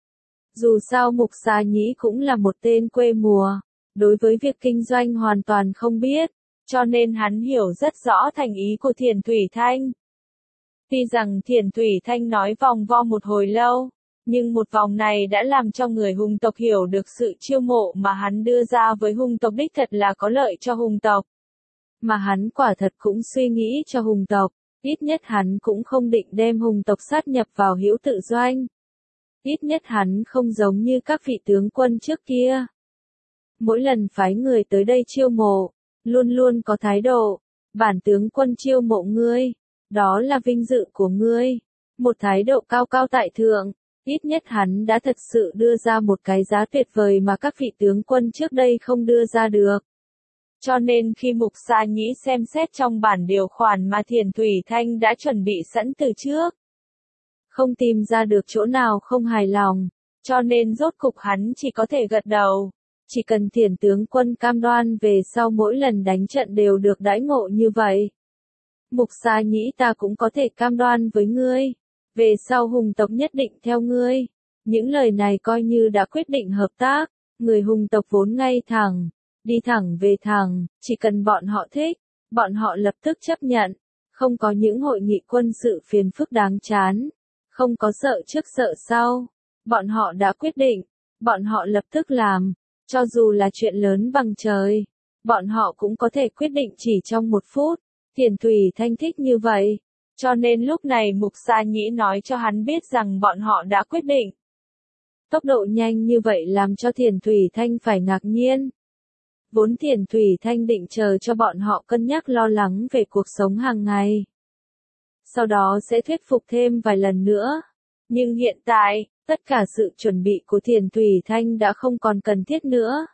Dù sao Mục Xà Nhĩ cũng là một tên quê mùa, đối với việc kinh doanh hoàn toàn không biết, cho nên hắn hiểu rất rõ thành ý của Thiền Thủy Thanh. Tuy rằng Thiền Thủy Thanh nói vòng vo một hồi lâu, nhưng một vòng này đã làm cho người hung tộc hiểu được sự chiêu mộ mà hắn đưa ra với hung tộc đích thật là có lợi cho hung tộc. Mà hắn quả thật cũng suy nghĩ cho hung tộc, ít nhất hắn cũng không định đem hung tộc sát nhập vào Hữu Tự Doanh. Ít nhất hắn không giống như các vị tướng quân trước kia. Mỗi lần phái người tới đây chiêu mộ, luôn luôn có thái độ, bản tướng quân chiêu mộ ngươi, đó là vinh dự của ngươi. Một thái độ cao cao tại thượng, ít nhất hắn đã thật sự đưa ra một cái giá tuyệt vời mà các vị tướng quân trước đây không đưa ra được. Cho nên khi Mục Xà Nhĩ xem xét trong bản điều khoản mà Thiền Thủy Thanh đã chuẩn bị sẵn từ trước, không tìm ra được chỗ nào không hài lòng, cho nên rốt cục hắn chỉ có thể gật đầu. Chỉ cần Thiền tướng quân cam đoan về sau mỗi lần đánh trận đều được đãi ngộ như vậy. Mục Xà Nhĩ ta cũng có thể cam đoan với ngươi, về sau hung tộc nhất định theo ngươi. Những lời này coi như đã quyết định hợp tác, người hung tộc vốn ngay thẳng, đi thẳng về thẳng, chỉ cần bọn họ thích, bọn họ lập tức chấp nhận, không có những hội nghị quân sự phiền phức đáng chán, không có sợ trước sợ sau, bọn họ đã quyết định, bọn họ lập tức làm, cho dù là chuyện lớn bằng trời, bọn họ cũng có thể quyết định chỉ trong 1 phút, Thiền Thủy Thanh thích như vậy, cho nên lúc này Mục Xà Nhĩ nói cho hắn biết rằng bọn họ đã quyết định. Tốc độ nhanh như vậy làm cho Thiền Thủy Thanh phải ngạc nhiên. Vốn Thiền Thủy Thanh định chờ cho bọn họ cân nhắc lo lắng về cuộc sống hàng ngày. Sau đó sẽ thuyết phục thêm vài lần nữa. Nhưng hiện tại, tất cả sự chuẩn bị của Thiền Thủy Thanh đã không còn cần thiết nữa.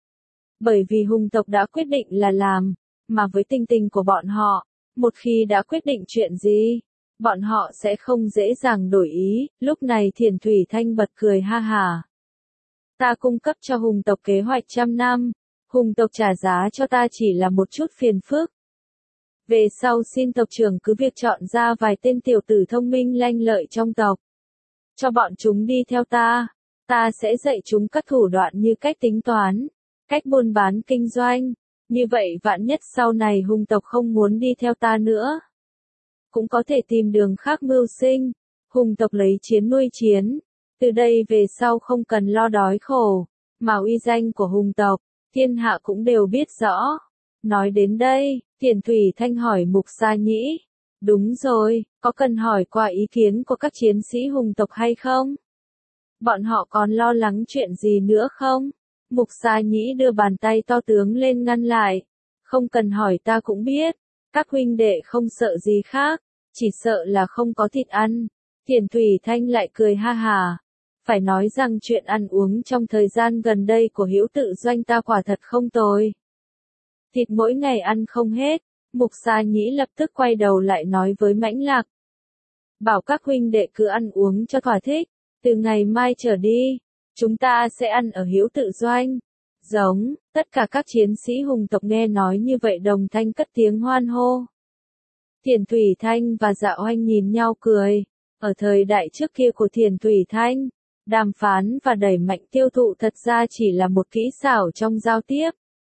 Bởi vì hung tộc đã quyết định là làm, mà với tinh tình của bọn họ, một khi đã quyết định chuyện gì, bọn họ sẽ không dễ dàng đổi ý. Lúc này Thiền Thủy Thanh bật cười ha hả. Ta cung cấp cho hung tộc kế hoạch 100 năm, hung tộc trả giá cho ta chỉ là một chút phiền phức. Về sau xin tộc trưởng cứ việc chọn ra vài tên tiểu tử thông minh lanh lợi trong tộc. Cho bọn chúng đi theo ta sẽ dạy chúng các thủ đoạn như cách tính toán, cách buôn bán kinh doanh. Như vậy vạn nhất sau này hung tộc không muốn đi theo ta nữa, cũng có thể tìm đường khác mưu sinh. Hung tộc lấy chiến nuôi chiến, từ đây về sau không cần lo đói khổ, mà uy danh của hung tộc, thiên hạ cũng đều biết rõ. Nói đến đây, Thiền Thủy Thanh hỏi Mục Xà Nhĩ, đúng rồi, có cần hỏi qua ý kiến của các chiến sĩ hung tộc hay không? Bọn họ còn lo lắng chuyện gì nữa không? Mục Xà Nhĩ đưa bàn tay to tướng lên ngăn lại. Không cần hỏi ta cũng biết, các huynh đệ không sợ gì khác, chỉ sợ là không có thịt ăn. Thiền Thủy Thanh lại cười ha hả. Phải nói rằng chuyện ăn uống trong thời gian gần đây của Hữu Tự Doanh ta quả thật không tồi. Thịt mỗi ngày ăn không hết. Mục Xà Nhĩ lập tức quay đầu lại nói với Mãnh Lạc. Bảo các huynh đệ cứ ăn uống cho thỏa thích, từ ngày mai trở đi, chúng ta sẽ ăn ở Hữu Tự Doanh. Giống, tất cả các chiến sĩ hung tộc nghe nói như vậy đồng thanh cất tiếng hoan hô. Thiền Thủy Thanh và Dạ Oanh nhìn nhau cười. Ở thời đại trước kia của Thiền Thủy Thanh, đàm phán và đẩy mạnh tiêu thụ thật ra chỉ là một kỹ xảo trong giao tiếp.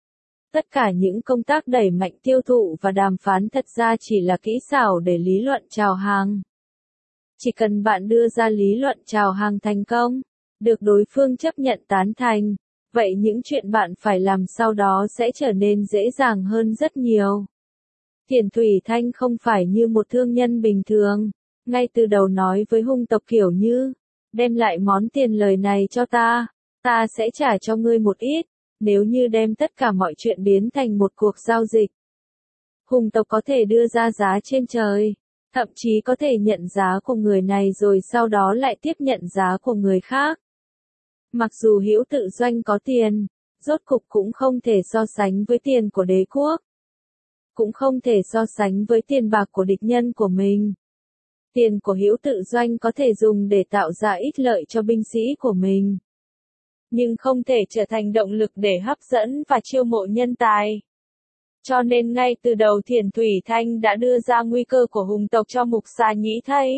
Tất cả những công tác đẩy mạnh tiêu thụ và đàm phán thật ra chỉ là kỹ xảo để lý luận chào hàng. Chỉ cần bạn đưa ra lý luận chào hàng thành công, được đối phương chấp nhận tán thành, vậy những chuyện bạn phải làm sau đó sẽ trở nên dễ dàng hơn rất nhiều. Thiền Thủy Thanh không phải như một thương nhân bình thường, ngay từ đầu nói với Hùng Tộc kiểu như, đem lại món tiền lời này cho ta sẽ trả cho ngươi một ít, nếu như đem tất cả mọi chuyện biến thành một cuộc giao dịch. Hùng Tộc có thể đưa ra giá trên trời, thậm chí có thể nhận giá của người này rồi sau đó lại tiếp nhận giá của người khác. Mặc dù Hữu Tự Doanh có tiền, rốt cục cũng không thể so sánh với tiền của đế quốc. Cũng không thể so sánh với tiền bạc của địch nhân của mình. Tiền của Hữu Tự Doanh có thể dùng để tạo ra ích lợi cho binh sĩ của mình, nhưng không thể trở thành động lực để hấp dẫn và chiêu mộ nhân tài. Cho nên ngay từ đầu Thiền Thủy Thanh đã đưa ra nguy cơ của Hùng Tộc cho Mục Sa Nhĩ thấy.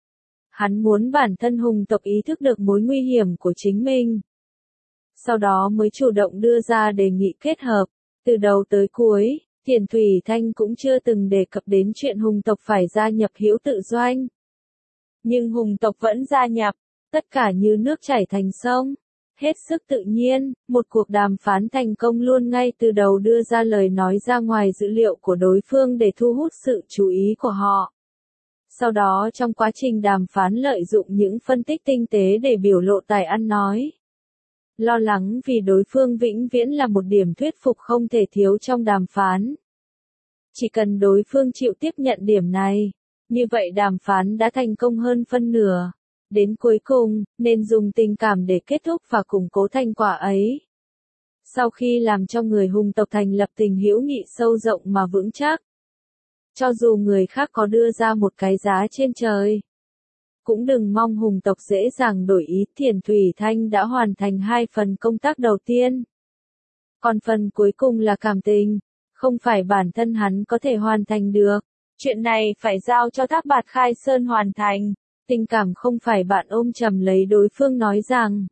Hắn muốn bản thân Hùng Tộc ý thức được mối nguy hiểm của chính mình. Sau đó mới chủ động đưa ra đề nghị kết hợp. Từ đầu tới cuối, Thiền Thủy Thanh cũng chưa từng đề cập đến chuyện Hùng Tộc phải gia nhập Hữu Tự Doanh. Nhưng Hùng Tộc vẫn gia nhập, tất cả như nước chảy thành sông. Hết sức tự nhiên, một cuộc đàm phán thành công luôn ngay từ đầu đưa ra lời nói ra ngoài dữ liệu của đối phương để thu hút sự chú ý của họ. Sau đó trong quá trình đàm phán lợi dụng những phân tích tinh tế để biểu lộ tài ăn nói. Lo lắng vì đối phương vĩnh viễn là một điểm thuyết phục không thể thiếu trong đàm phán. Chỉ cần đối phương chịu tiếp nhận điểm này, như vậy đàm phán đã thành công hơn phân nửa. Đến cuối cùng, nên dùng tình cảm để kết thúc và củng cố thành quả ấy. Sau khi làm cho người Hùng Tộc thành lập tình hữu nghị sâu rộng mà vững chắc, cho dù người khác có đưa ra một cái giá trên trời, cũng đừng mong Hùng Tộc dễ dàng đổi ý. Thiền Thủy Thanh đã hoàn thành 2 phần công tác đầu tiên. Còn phần cuối cùng là cảm tình, không phải bản thân hắn có thể hoàn thành được. Chuyện này phải giao cho Thác Bạt Khai Sơn hoàn thành. Tình cảm không phải bạn ôm chầm lấy đối phương nói rằng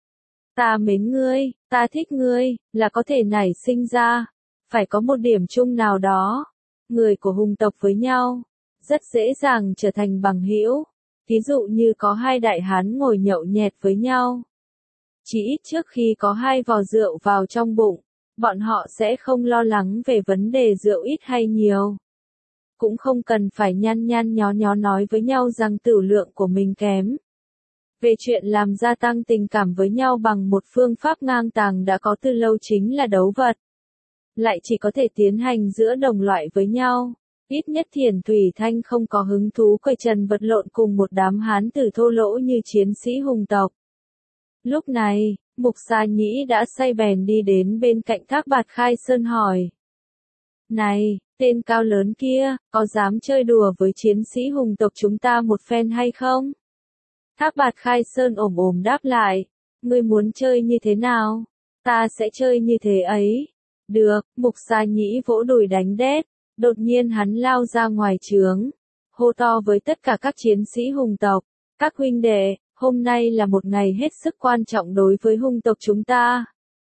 ta mến ngươi, ta thích ngươi, là có thể nảy sinh ra. Phải có một điểm chung nào đó. Người của Hùng Tộc với nhau, rất dễ dàng trở thành bằng hữu. Ví dụ như có 2 đại hán ngồi nhậu nhẹt với nhau. Chỉ ít trước khi có 2 vò rượu vào trong bụng, bọn họ sẽ không lo lắng về vấn đề rượu ít hay nhiều. Cũng không cần phải nhăn nhăn nhó nhó nói với nhau rằng tửu lượng của mình kém. Về chuyện làm gia tăng tình cảm với nhau bằng một phương pháp ngang tàng đã có từ lâu chính là đấu vật. Lại chỉ có thể tiến hành giữa đồng loại với nhau. Ít nhất Thiền Thủy Thanh không có hứng thú cởi trần vật lộn cùng một đám hán tử thô lỗ như chiến sĩ Hùng Tộc. Lúc này, Mục Sa Nhĩ đã say bèn đi đến bên cạnh Thác Bạt Khai Sơn hỏi. Này, tên cao lớn kia, có dám chơi đùa với chiến sĩ Hùng Tộc chúng ta một phen hay không? Thác Bạt Khai Sơn ồm ồm đáp lại. Ngươi muốn chơi như thế nào? Ta sẽ chơi như thế ấy. Được, Mục Sa Nhĩ vỗ đùi đánh đét. Đột nhiên hắn lao ra ngoài trướng, hô to với tất cả các chiến sĩ Hùng Tộc. Các huynh đệ, hôm nay là một ngày hết sức quan trọng đối với Hùng Tộc chúng ta.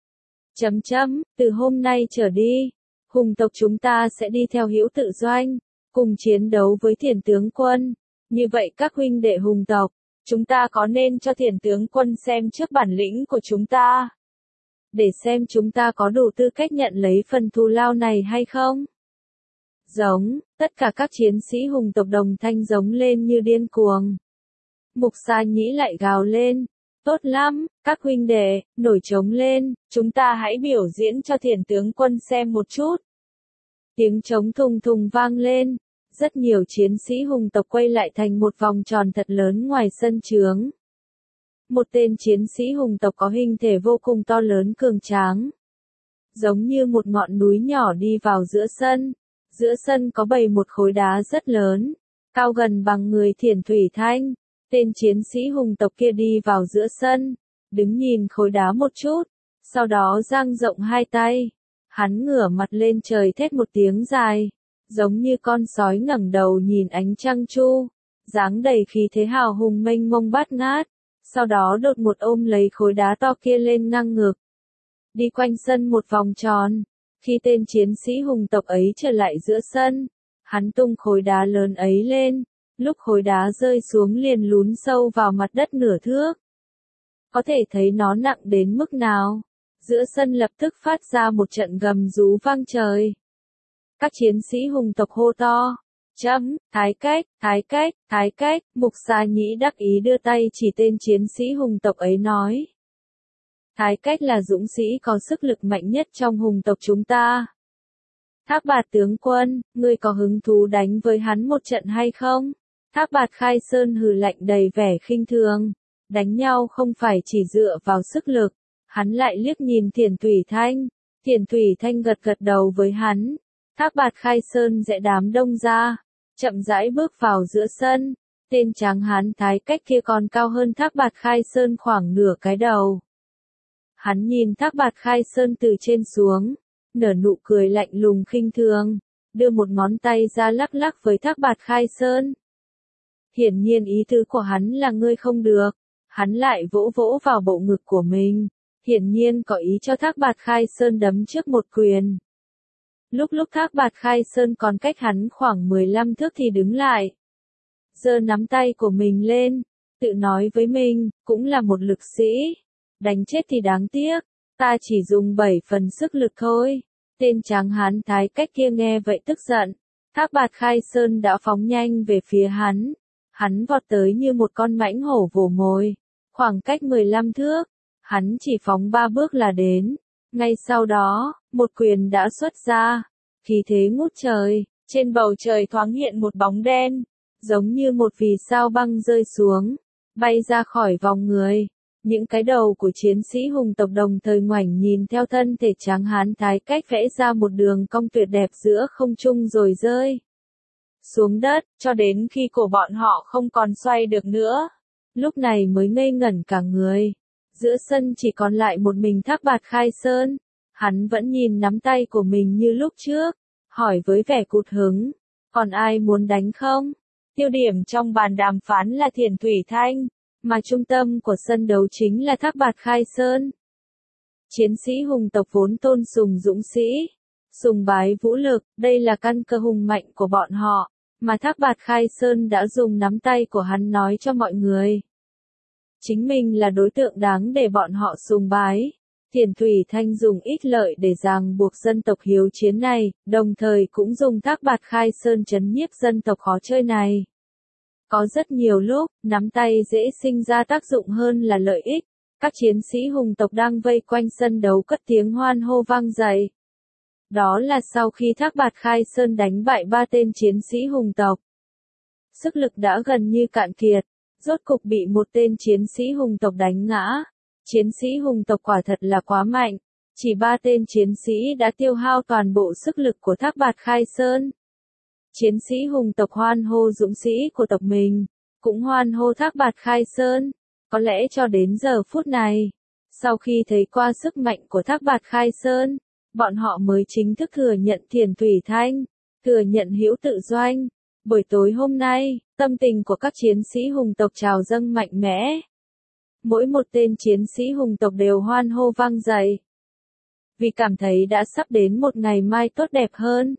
Từ hôm nay trở đi, Hùng Tộc chúng ta sẽ đi theo Hữu Tự Doanh, cùng chiến đấu với Thiền Tướng Quân. Như vậy các huynh đệ Hùng Tộc, chúng ta có nên cho Thiền Tướng Quân xem trước bản lĩnh của chúng ta, để xem chúng ta có đủ tư cách nhận lấy phần thù lao này hay không? Giống, tất cả các chiến sĩ Hùng Tộc đồng thanh giống lên như điên cuồng. Mục Sa Nhĩ lại gào lên. Tốt lắm, các huynh đệ, nổi trống lên, chúng ta hãy biểu diễn cho Thiền Tướng Quân xem một chút. Tiếng trống thùng thùng vang lên. Rất nhiều chiến sĩ Hùng Tộc quay lại thành một vòng tròn thật lớn ngoài sân trướng. Một tên chiến sĩ Hùng Tộc có hình thể vô cùng to lớn cường tráng, giống như một ngọn núi nhỏ đi vào giữa sân. Giữa sân có bày một khối đá rất lớn, cao gần bằng người Thiền Thủy Thanh. Tên chiến sĩ Hùng Tộc kia đi vào giữa sân, đứng nhìn khối đá một chút, sau đó dang rộng 2 tay. Hắn ngửa mặt lên trời thét một tiếng dài, giống như con sói ngẩng đầu nhìn ánh trăng chu, dáng đầy khí thế hào hùng mênh mông bát ngát. Sau đó đột một ôm lấy khối đá to kia lên ngang ngực, đi quanh sân một vòng tròn. Khi tên chiến sĩ hùng tộc ấy trở lại giữa sân, hắn tung khối đá lớn ấy lên, lúc khối đá rơi xuống liền lún sâu vào mặt đất nửa thước. Có thể thấy nó nặng đến mức nào. Giữa sân lập tức phát ra một trận gầm rú vang trời. Các chiến sĩ hùng tộc hô to. Thái cách, thái cách, thái cách, Mục Sa Nhĩ đắc ý đưa tay chỉ tên chiến sĩ hùng tộc ấy nói. Thái cách là dũng sĩ có sức lực mạnh nhất trong hùng tộc chúng ta. Thác Bạt tướng quân, ngươi có hứng thú đánh với hắn một trận hay không? Thác Bạt Khai Sơn hừ lạnh đầy vẻ khinh thường. Đánh nhau không phải chỉ dựa vào sức lực. Hắn lại liếc nhìn Thiển Thủy Thanh. Thiển Thủy Thanh gật gật đầu với hắn. Thác Bạt Khai Sơn rẽ đám đông ra, chậm rãi bước vào giữa sân. Tên tráng hán thái cách kia còn cao hơn Thác Bạt Khai Sơn khoảng nửa cái đầu. Hắn nhìn Thác Bạt Khai Sơn từ trên xuống, nở nụ cười lạnh lùng khinh thường, đưa một ngón tay ra lắc lắc với Thác Bạt Khai Sơn. Hiển nhiên ý tứ của hắn là ngươi không được. Hắn lại vỗ vỗ vào bộ ngực của mình, hiển nhiên có ý cho Thác Bạt Khai Sơn đấm trước một quyền. Lúc Thác Bạt Khai Sơn còn cách hắn khoảng 15 thước thì đứng lại. Giơ nắm tay của mình lên, tự nói với mình, cũng là một lực sĩ. Đánh chết thì đáng tiếc, ta chỉ dùng 7 phần sức lực thôi. Tên tráng hán thái cách kia nghe vậy tức giận. Thác Bạt Khai Sơn đã phóng nhanh về phía hắn. Hắn vọt tới như một con mãnh hổ vồ mồi. Khoảng cách 15 thước, hắn chỉ phóng 3 bước là đến. Ngay sau đó, một quyền đã xuất ra. Khí thế ngút trời, trên bầu trời thoáng hiện một bóng đen, giống như một vì sao băng rơi xuống, bay ra khỏi vòng người. Những cái đầu của chiến sĩ hùng tộc đồng thời ngoảnh nhìn theo thân thể tráng hán thái cách vẽ ra một đường cong tuyệt đẹp giữa không trung rồi rơi xuống đất, cho đến khi cổ bọn họ không còn xoay được nữa. Lúc này mới ngây ngẩn cả người. Giữa sân chỉ còn lại một mình Thác Bạt Khai Sơn. Hắn vẫn nhìn nắm tay của mình như lúc trước, hỏi với vẻ cụt hứng, còn ai muốn đánh không? Tiêu điểm trong bàn đàm phán là Thiển Thủy Thanh, mà trung tâm của sân đấu chính là Thác Bạt Khai Sơn. Chiến sĩ hùng tộc vốn tôn sùng dũng sĩ, sùng bái vũ lực, đây là căn cơ hùng mạnh của bọn họ, mà Thác Bạt Khai Sơn đã dùng nắm tay của hắn nói cho mọi người. Chính mình là đối tượng đáng để bọn họ sùng bái. Thiển Thủy Thanh dùng ích lợi để ràng buộc dân tộc hiếu chiến này, đồng thời cũng dùng Thác Bạt Khai Sơn trấn nhiếp dân tộc khó chơi này. Có rất nhiều lúc, nắm tay dễ sinh ra tác dụng hơn là lợi ích. Các chiến sĩ hùng tộc đang vây quanh sân đấu cất tiếng hoan hô vang dậy. Đó là sau khi Thác Bạt Khai Sơn đánh bại 3 tên chiến sĩ hùng tộc. Sức lực đã gần như cạn kiệt, rốt cục bị một tên chiến sĩ hùng tộc đánh ngã. Chiến sĩ hùng tộc quả thật là quá mạnh, chỉ 3 tên chiến sĩ đã tiêu hao toàn bộ sức lực của Thác Bạt Khai Sơn. Chiến sĩ hùng tộc hoan hô dũng sĩ của tộc mình, cũng hoan hô Thác Bạt Khai Sơn. Có lẽ cho đến giờ phút này, sau khi thấy qua sức mạnh của Thác Bạt Khai Sơn, bọn họ mới chính thức thừa nhận Thiển Thủy Thanh, thừa nhận Hữu Tự Doanh. Buổi tối hôm nay, tâm tình của các chiến sĩ hùng tộc trào dâng mạnh mẽ. Mỗi một tên chiến sĩ hùng tộc đều hoan hô vang dậy, vì cảm thấy đã sắp đến một ngày mai tốt đẹp hơn.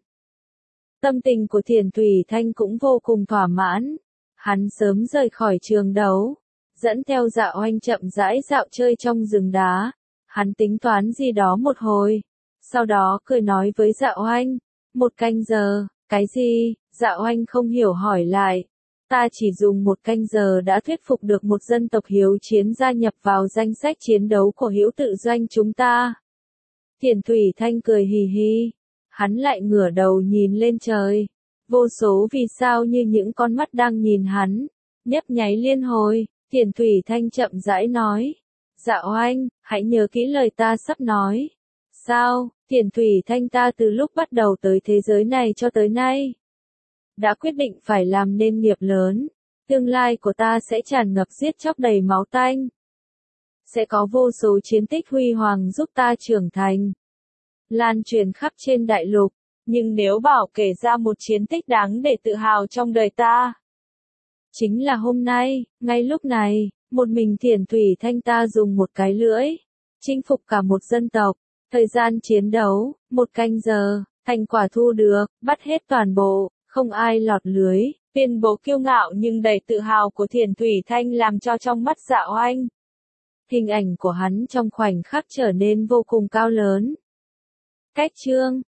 Tâm tình của Thiển Thủy Thanh cũng vô cùng thỏa mãn. Hắn sớm rời khỏi trường đấu, dẫn theo Dạ Oanh chậm rãi dạo chơi trong rừng đá. Hắn tính toán gì đó một hồi, sau đó cười nói với Dạ Oanh, 1 canh giờ, cái gì? Dạ Oanh không hiểu hỏi lại. Ta chỉ dùng 1 canh giờ đã thuyết phục được một dân tộc hiếu chiến gia nhập vào danh sách chiến đấu của Hữu Tự Doanh chúng ta. Thiển Thủy Thanh cười hì hì. Hắn lại ngửa đầu nhìn lên trời. Vô số vì sao như những con mắt đang nhìn hắn, nhấp nháy liên hồi. Thiển Thủy Thanh chậm rãi nói. Dạ Oanh, hãy nhớ kỹ lời ta sắp nói. Sao? Thiển Thủy Thanh, ta từ lúc bắt đầu tới thế giới này cho tới nay, đã quyết định phải làm nên nghiệp lớn. Tương lai của ta sẽ tràn ngập giết chóc đầy máu tanh. Sẽ có vô số chiến tích huy hoàng giúp ta trưởng thành, lan truyền khắp trên đại lục. Nhưng nếu bảo kể ra một chiến tích đáng để tự hào trong đời ta, chính là hôm nay, ngay lúc này, một mình Thiển Thủy Thanh ta dùng một cái lưỡi, chinh phục cả một dân tộc. Thời gian chiến đấu, 1 canh giờ, thành quả thu được, bắt hết toàn bộ, không ai lọt lưới. Tuyên bố kiêu ngạo nhưng đầy tự hào của Thiền Thủy Thanh làm cho trong mắt Dạ Oanh. Hình ảnh của hắn trong khoảnh khắc trở nên vô cùng cao lớn. Cách chương